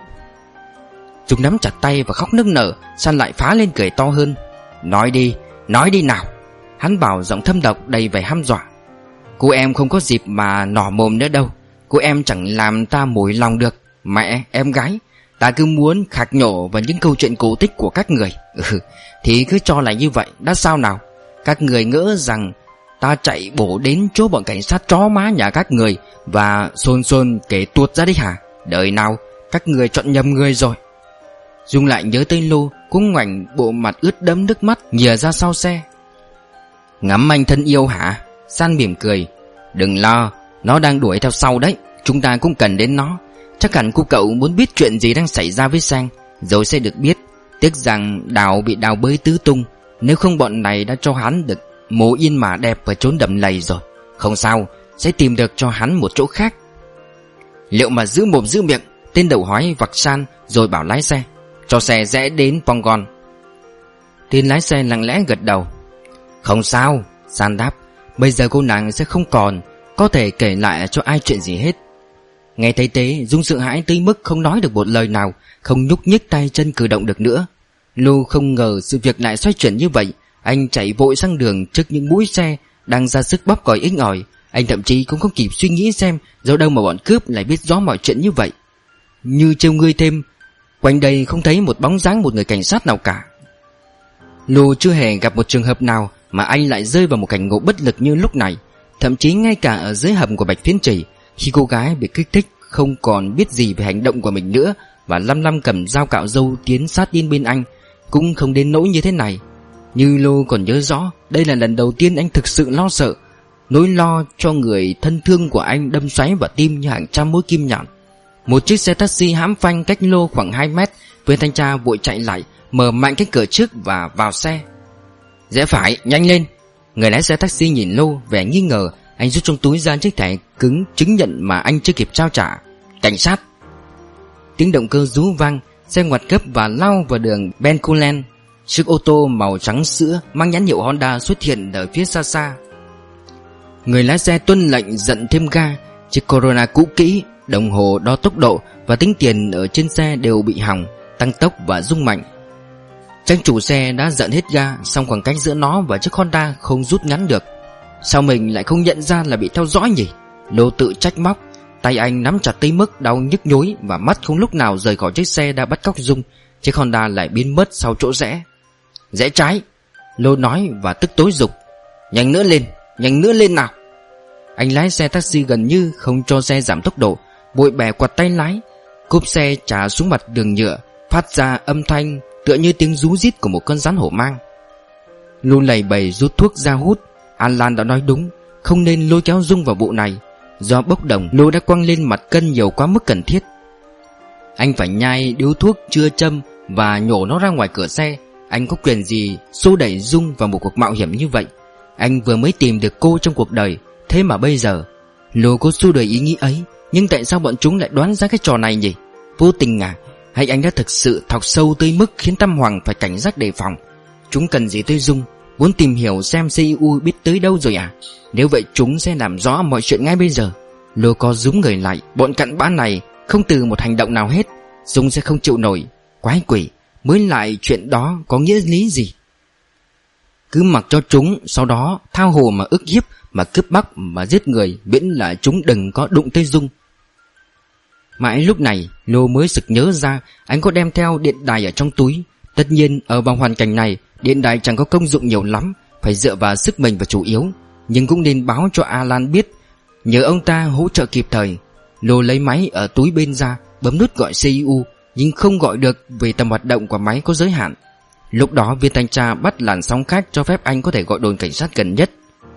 Dung nắm chặt tay và khóc nức nở. San lại phá lên cười to hơn. Nói đi, nói đi nào. Hắn bảo giọng thâm độc đầy vẻ hăm dọa. Cô em không có dịp mà nỏ mồm nữa đâu. Cô em chẳng làm ta mối lòng được. Mẹ, em gái, ta cứ muốn khạc nhổ vào những câu chuyện cổ tích của các người. Ừ, thì cứ cho là như vậy, đã sao nào. Các người ngỡ rằng ta chạy bổ đến chỗ bọn cảnh sát chó má nhà các người và xôn xôn kể tuột ra đấy hả? Đời nào, các người chọn nhầm người rồi. Dung lại nhớ tới Lô, cũng ngoảnh bộ mặt ướt đẫm nước mắt nhìa ra sau xe. Ngắm anh thân yêu hả? San mỉm cười. Đừng lo, nó đang đuổi theo sau đấy. Chúng ta cũng cần đến nó. Chắc hẳn cô cậu muốn biết chuyện gì đang xảy ra với Sang, rồi sẽ được biết. Tiếc rằng Đào bị đào bới tứ tung. Nếu không bọn này đã cho hắn được mồ yên mà đẹp và trốn đầm lầy rồi. Không sao, sẽ tìm được cho hắn một chỗ khác. Liệu mà giữ mồm giữ miệng. Tên đầu hói vặc San rồi bảo lái xe. Cho xe rẽ đến Pongon. Tên lái xe lặng lẽ gật đầu. Không sao, San đáp. Bây giờ cô nàng sẽ không còn có thể kể lại cho ai chuyện gì hết. Nghe thấy thế, Dung sợ hãi tới mức không nói được một lời nào, không nhúc nhích tay chân cử động được nữa. Lô không ngờ sự việc lại xoay chuyển như vậy. Anh chạy vội sang đường trước những mũi xe đang ra sức bóp còi inh ỏi. Anh thậm chí cũng không kịp suy nghĩ xem dẫu đâu mà bọn cướp lại biết rõ mọi chuyện như vậy. Như trêu ngươi thêm, quanh đây không thấy một bóng dáng một người cảnh sát nào cả. Lô chưa hề gặp một trường hợp nào mà anh lại rơi vào một cảnh ngộ bất lực như lúc này. Thậm chí ngay cả ở dưới hầm của Bạch Phiến Trì, khi cô gái bị kích thích không còn biết gì về hành động của mình nữa và lăm lăm cầm dao cạo râu tiến sát in bên anh, cũng không đến nỗi như thế này. Như Lô còn nhớ rõ, đây là lần đầu tiên anh thực sự lo sợ. Nỗi lo cho người thân thương của anh đâm xoáy vào tim như hàng trăm mũi kim nhọn. Một chiếc xe taxi hãm phanh cách Lô khoảng hai mét. Viên thanh tra vội chạy lại, mở mạnh cái cửa trước và vào xe. Rẽ phải, nhanh lên. Người lái xe taxi nhìn Lô vẻ nghi ngờ. Anh rút trong túi ra chiếc thẻ cứng chứng nhận mà anh chưa kịp trao trả. Cảnh sát. Tiếng động cơ rú vang. Xe ngoặt gấp và lao vào đường Bencoolen. Chiếc ô tô màu trắng sữa mang nhãn hiệu Honda xuất hiện ở phía xa xa. Người lái xe tuân lệnh dặn thêm ga. Chiếc Corona cũ kỹ, đồng hồ đo tốc độ và tính tiền ở trên xe đều bị hỏng, tăng tốc và rung mạnh. Trang chủ xe đã dặn hết ga, song khoảng cách giữa nó và chiếc Honda không rút ngắn được. Sao mình lại không nhận ra là bị theo dõi nhỉ? Lô tự trách móc. Tay anh nắm chặt tới mức đau nhức nhối và mắt không lúc nào rời khỏi chiếc xe đã bắt cóc Dung. Chiếc Honda lại biến mất sau chỗ rẽ. Rẽ trái, Lô nói và tức tối giục. Nhanh nữa lên, nhanh nữa lên nào. Anh lái xe taxi gần như không cho xe giảm tốc độ, vội bẻ quạt tay lái. Cốp xe trả xuống mặt đường nhựa, phát ra âm thanh tựa như tiếng rú rít của một con rắn hổ mang. Lô lầy bầy rút thuốc ra hút. Alan đã nói đúng, không nên lôi kéo Dung vào vụ này. Do bốc đồng, Lô đã quăng lên mặt cân nhiều quá mức cần thiết. Anh phải nhai điếu thuốc chưa châm và nhổ nó ra ngoài cửa xe. Anh có quyền gì xô đẩy Dung vào một cuộc mạo hiểm như vậy? Anh vừa mới tìm được cô trong cuộc đời, thế mà bây giờ Lô có xua đuổi ý nghĩ ấy. Nhưng tại sao bọn chúng lại đoán ra cái trò này nhỉ? Vô tình à? Hay anh đã thực sự thọc sâu tới mức khiến Tam Hoàng phải cảnh giác đề phòng? Chúng cần gì tới Dung? Muốn tìm hiểu xem xê i u biết tới đâu rồi à? Nếu vậy chúng sẽ làm rõ mọi chuyện ngay bây giờ. Lô có rúm người lại. Bọn cặn bã này không từ một hành động nào hết. Dung sẽ không chịu nổi. Quái quỷ, mới lại chuyện đó có nghĩa lý gì? Cứ mặc cho chúng, sau đó thao hồ mà ức hiếp, mà cướp bóc, mà giết người, miễn là chúng đừng có đụng tới Dung. Mãi lúc này Lô mới sực nhớ ra anh có đem theo điện đài ở trong túi. Tất nhiên ở vào hoàn cảnh này, điện đài chẳng có công dụng nhiều lắm, phải dựa vào sức mình và chủ yếu, nhưng cũng nên báo cho Alan biết, nhờ ông ta hỗ trợ kịp thời. Lô lấy máy ở túi bên ra, bấm nút gọi xê i u, nhưng không gọi được vì tầm hoạt động của máy có giới hạn. Lúc đó viên thanh tra bắt làn sóng khác cho phép anh có thể gọi đồn cảnh sát gần nhất.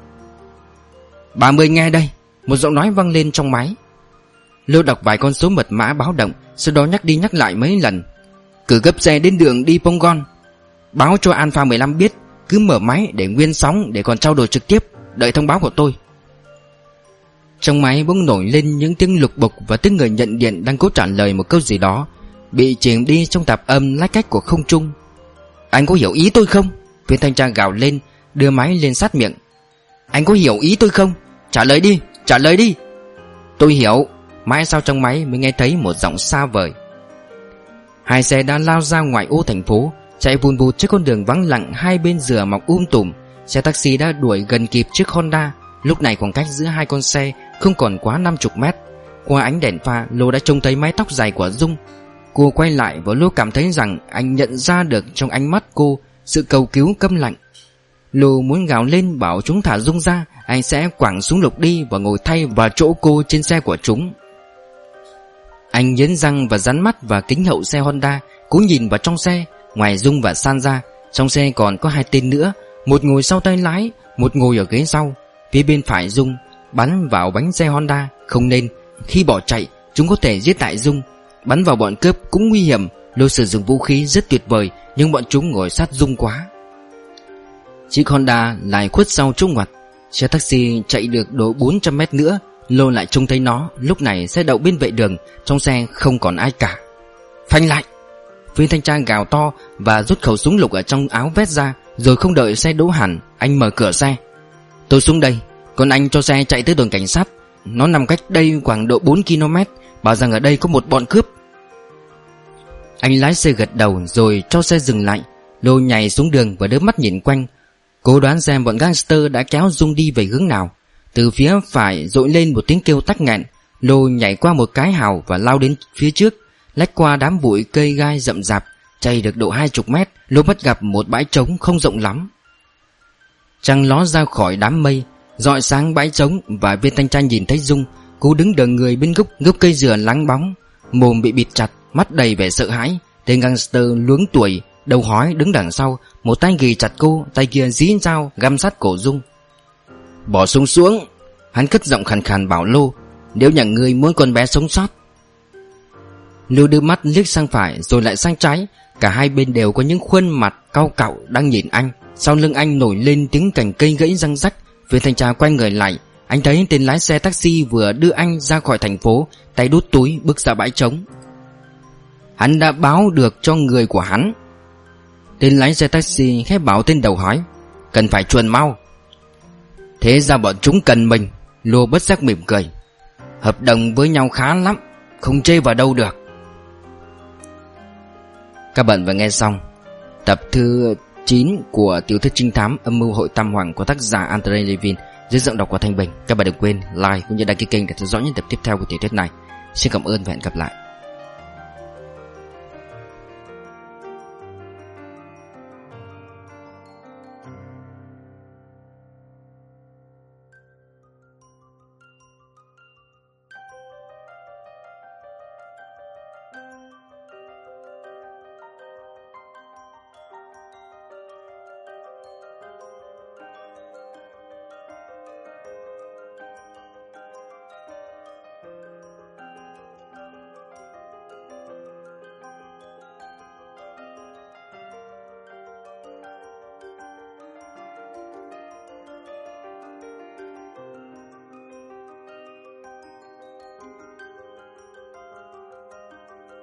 Ba mươi nghe đây, một giọng nói vang lên trong máy. Lô đọc vài con số mật mã báo động, sau đó nhắc đi nhắc lại mấy lần. Cử gấp xe đến đường đi Pongon. Báo cho Alpha mười lăm biết, cứ mở máy để nguyên sóng để còn trao đổi trực tiếp, đợi thông báo của tôi. Trong máy bỗng nổi lên những tiếng lục bục và tiếng người nhận điện đang cố trả lời một câu gì đó, bị chìm đi trong tạp âm lách cách của không trung. Anh có hiểu ý tôi không? Viên thanh tra gào lên, đưa máy lên sát miệng. Anh có hiểu ý tôi không? Trả lời đi, trả lời đi. Tôi hiểu. Mãi sau trong máy mới nghe thấy một giọng xa vời. Hai xe đã lao ra ngoài ô thành phố, chạy vùn vụt trên con đường vắng lặng hai bên dừa mọc um tùm. Xe taxi đã đuổi gần kịp chiếc Honda. Lúc này khoảng cách giữa hai con xe không còn quá năm mươi mét. Qua ánh đèn pha, Lô đã trông thấy mái tóc dài của Dung. Cô quay lại và Lô cảm thấy rằng anh nhận ra được trong ánh mắt cô sự cầu cứu câm lặng. Lô muốn gào lên bảo chúng thả Dung ra, anh sẽ quẳng súng lục đi và ngồi thay vào chỗ cô trên xe của chúng. Anh nghiến răng và dán mắt vào kính hậu xe Honda, cố nhìn vào trong xe. Ngoài Dung và San ra, trong xe còn có hai tên nữa, một ngồi sau tay lái, một ngồi ở ghế sau. Phía bên phải Dung bắn vào bánh xe Honda. Không nên, khi bỏ chạy chúng có thể giết tại Dung. Bắn vào bọn cướp cũng nguy hiểm. Lô sử dụng vũ khí rất tuyệt vời, nhưng bọn chúng ngồi sát Dung quá. Chiếc Honda lại khuất sau chỗ ngoặt. Xe taxi chạy được độ bốn trăm mét nữa, Lô lại trông thấy nó. Lúc này xe đậu bên vệ đường, trong xe không còn ai cả. Phanh lại! Viên thanh tra gào to và rút khẩu súng lục ở trong áo vest ra. Rồi không đợi xe đỗ hẳn, anh mở cửa xe. Tôi xuống đây, còn anh cho xe chạy tới đồn cảnh sát. Nó nằm cách đây khoảng độ bốn ki lô mét. Bảo rằng ở đây có một bọn cướp. Anh lái xe gật đầu rồi cho xe dừng lại. Lô nhảy xuống đường và đưa mắt nhìn quanh, cố đoán xem bọn gangster đã kéo Dung đi về hướng nào. Từ phía phải dội lên một tiếng kêu tắc nghẹn. Lô nhảy qua một cái hào và lao đến phía trước, lách qua đám bụi cây gai rậm rạp. Chạy được độ hai mươi mét, Lô bắt gặp một bãi trống không rộng lắm. Trăng ló ra khỏi đám mây, rọi sáng bãi trống, và viên thanh tra nhìn thấy Dung. Cô đứng đờ người bên gốc gốc cây dừa lắng bóng, mồm bị bịt chặt, mắt đầy vẻ sợ hãi. Tên gangster luống tuổi, đầu hói đứng đằng sau, một tay ghì chặt cô, tay kia dí dao găm sát cổ Dung. Bỏ súng xuống, hắn cất giọng khàn khàn bảo Lô, nếu nhà ngươi muốn con bé sống sót. Lô đưa mắt liếc sang phải rồi lại sang trái. Cả hai bên đều có những khuôn mặt cau cạo đang nhìn anh. Sau lưng anh nổi lên tiếng cành cây gãy răng rắc. Viên thanh tra quay người lại, anh thấy tên lái xe taxi vừa đưa anh ra khỏi thành phố, tay đút túi bước ra bãi trống. Hắn đã báo được cho người của hắn. Tên lái xe taxi khẽ bảo tên đầu hói, cần phải chuồn mau. Thế ra bọn chúng cần mình. Lô bất giác mỉm cười. Hợp đồng với nhau khá lắm, không chê vào đâu được. Các bạn vừa nghe xong tập thứ chín của tiểu thuyết trinh thám Âm mưu hội Tam Hoàng của tác giả Andre Levin dưới giọng đọc của Thanh Bình. Các bạn đừng quên like cũng như đăng ký kênh để theo dõi những tập tiếp theo của tiểu thuyết này. Xin cảm ơn và hẹn gặp lại.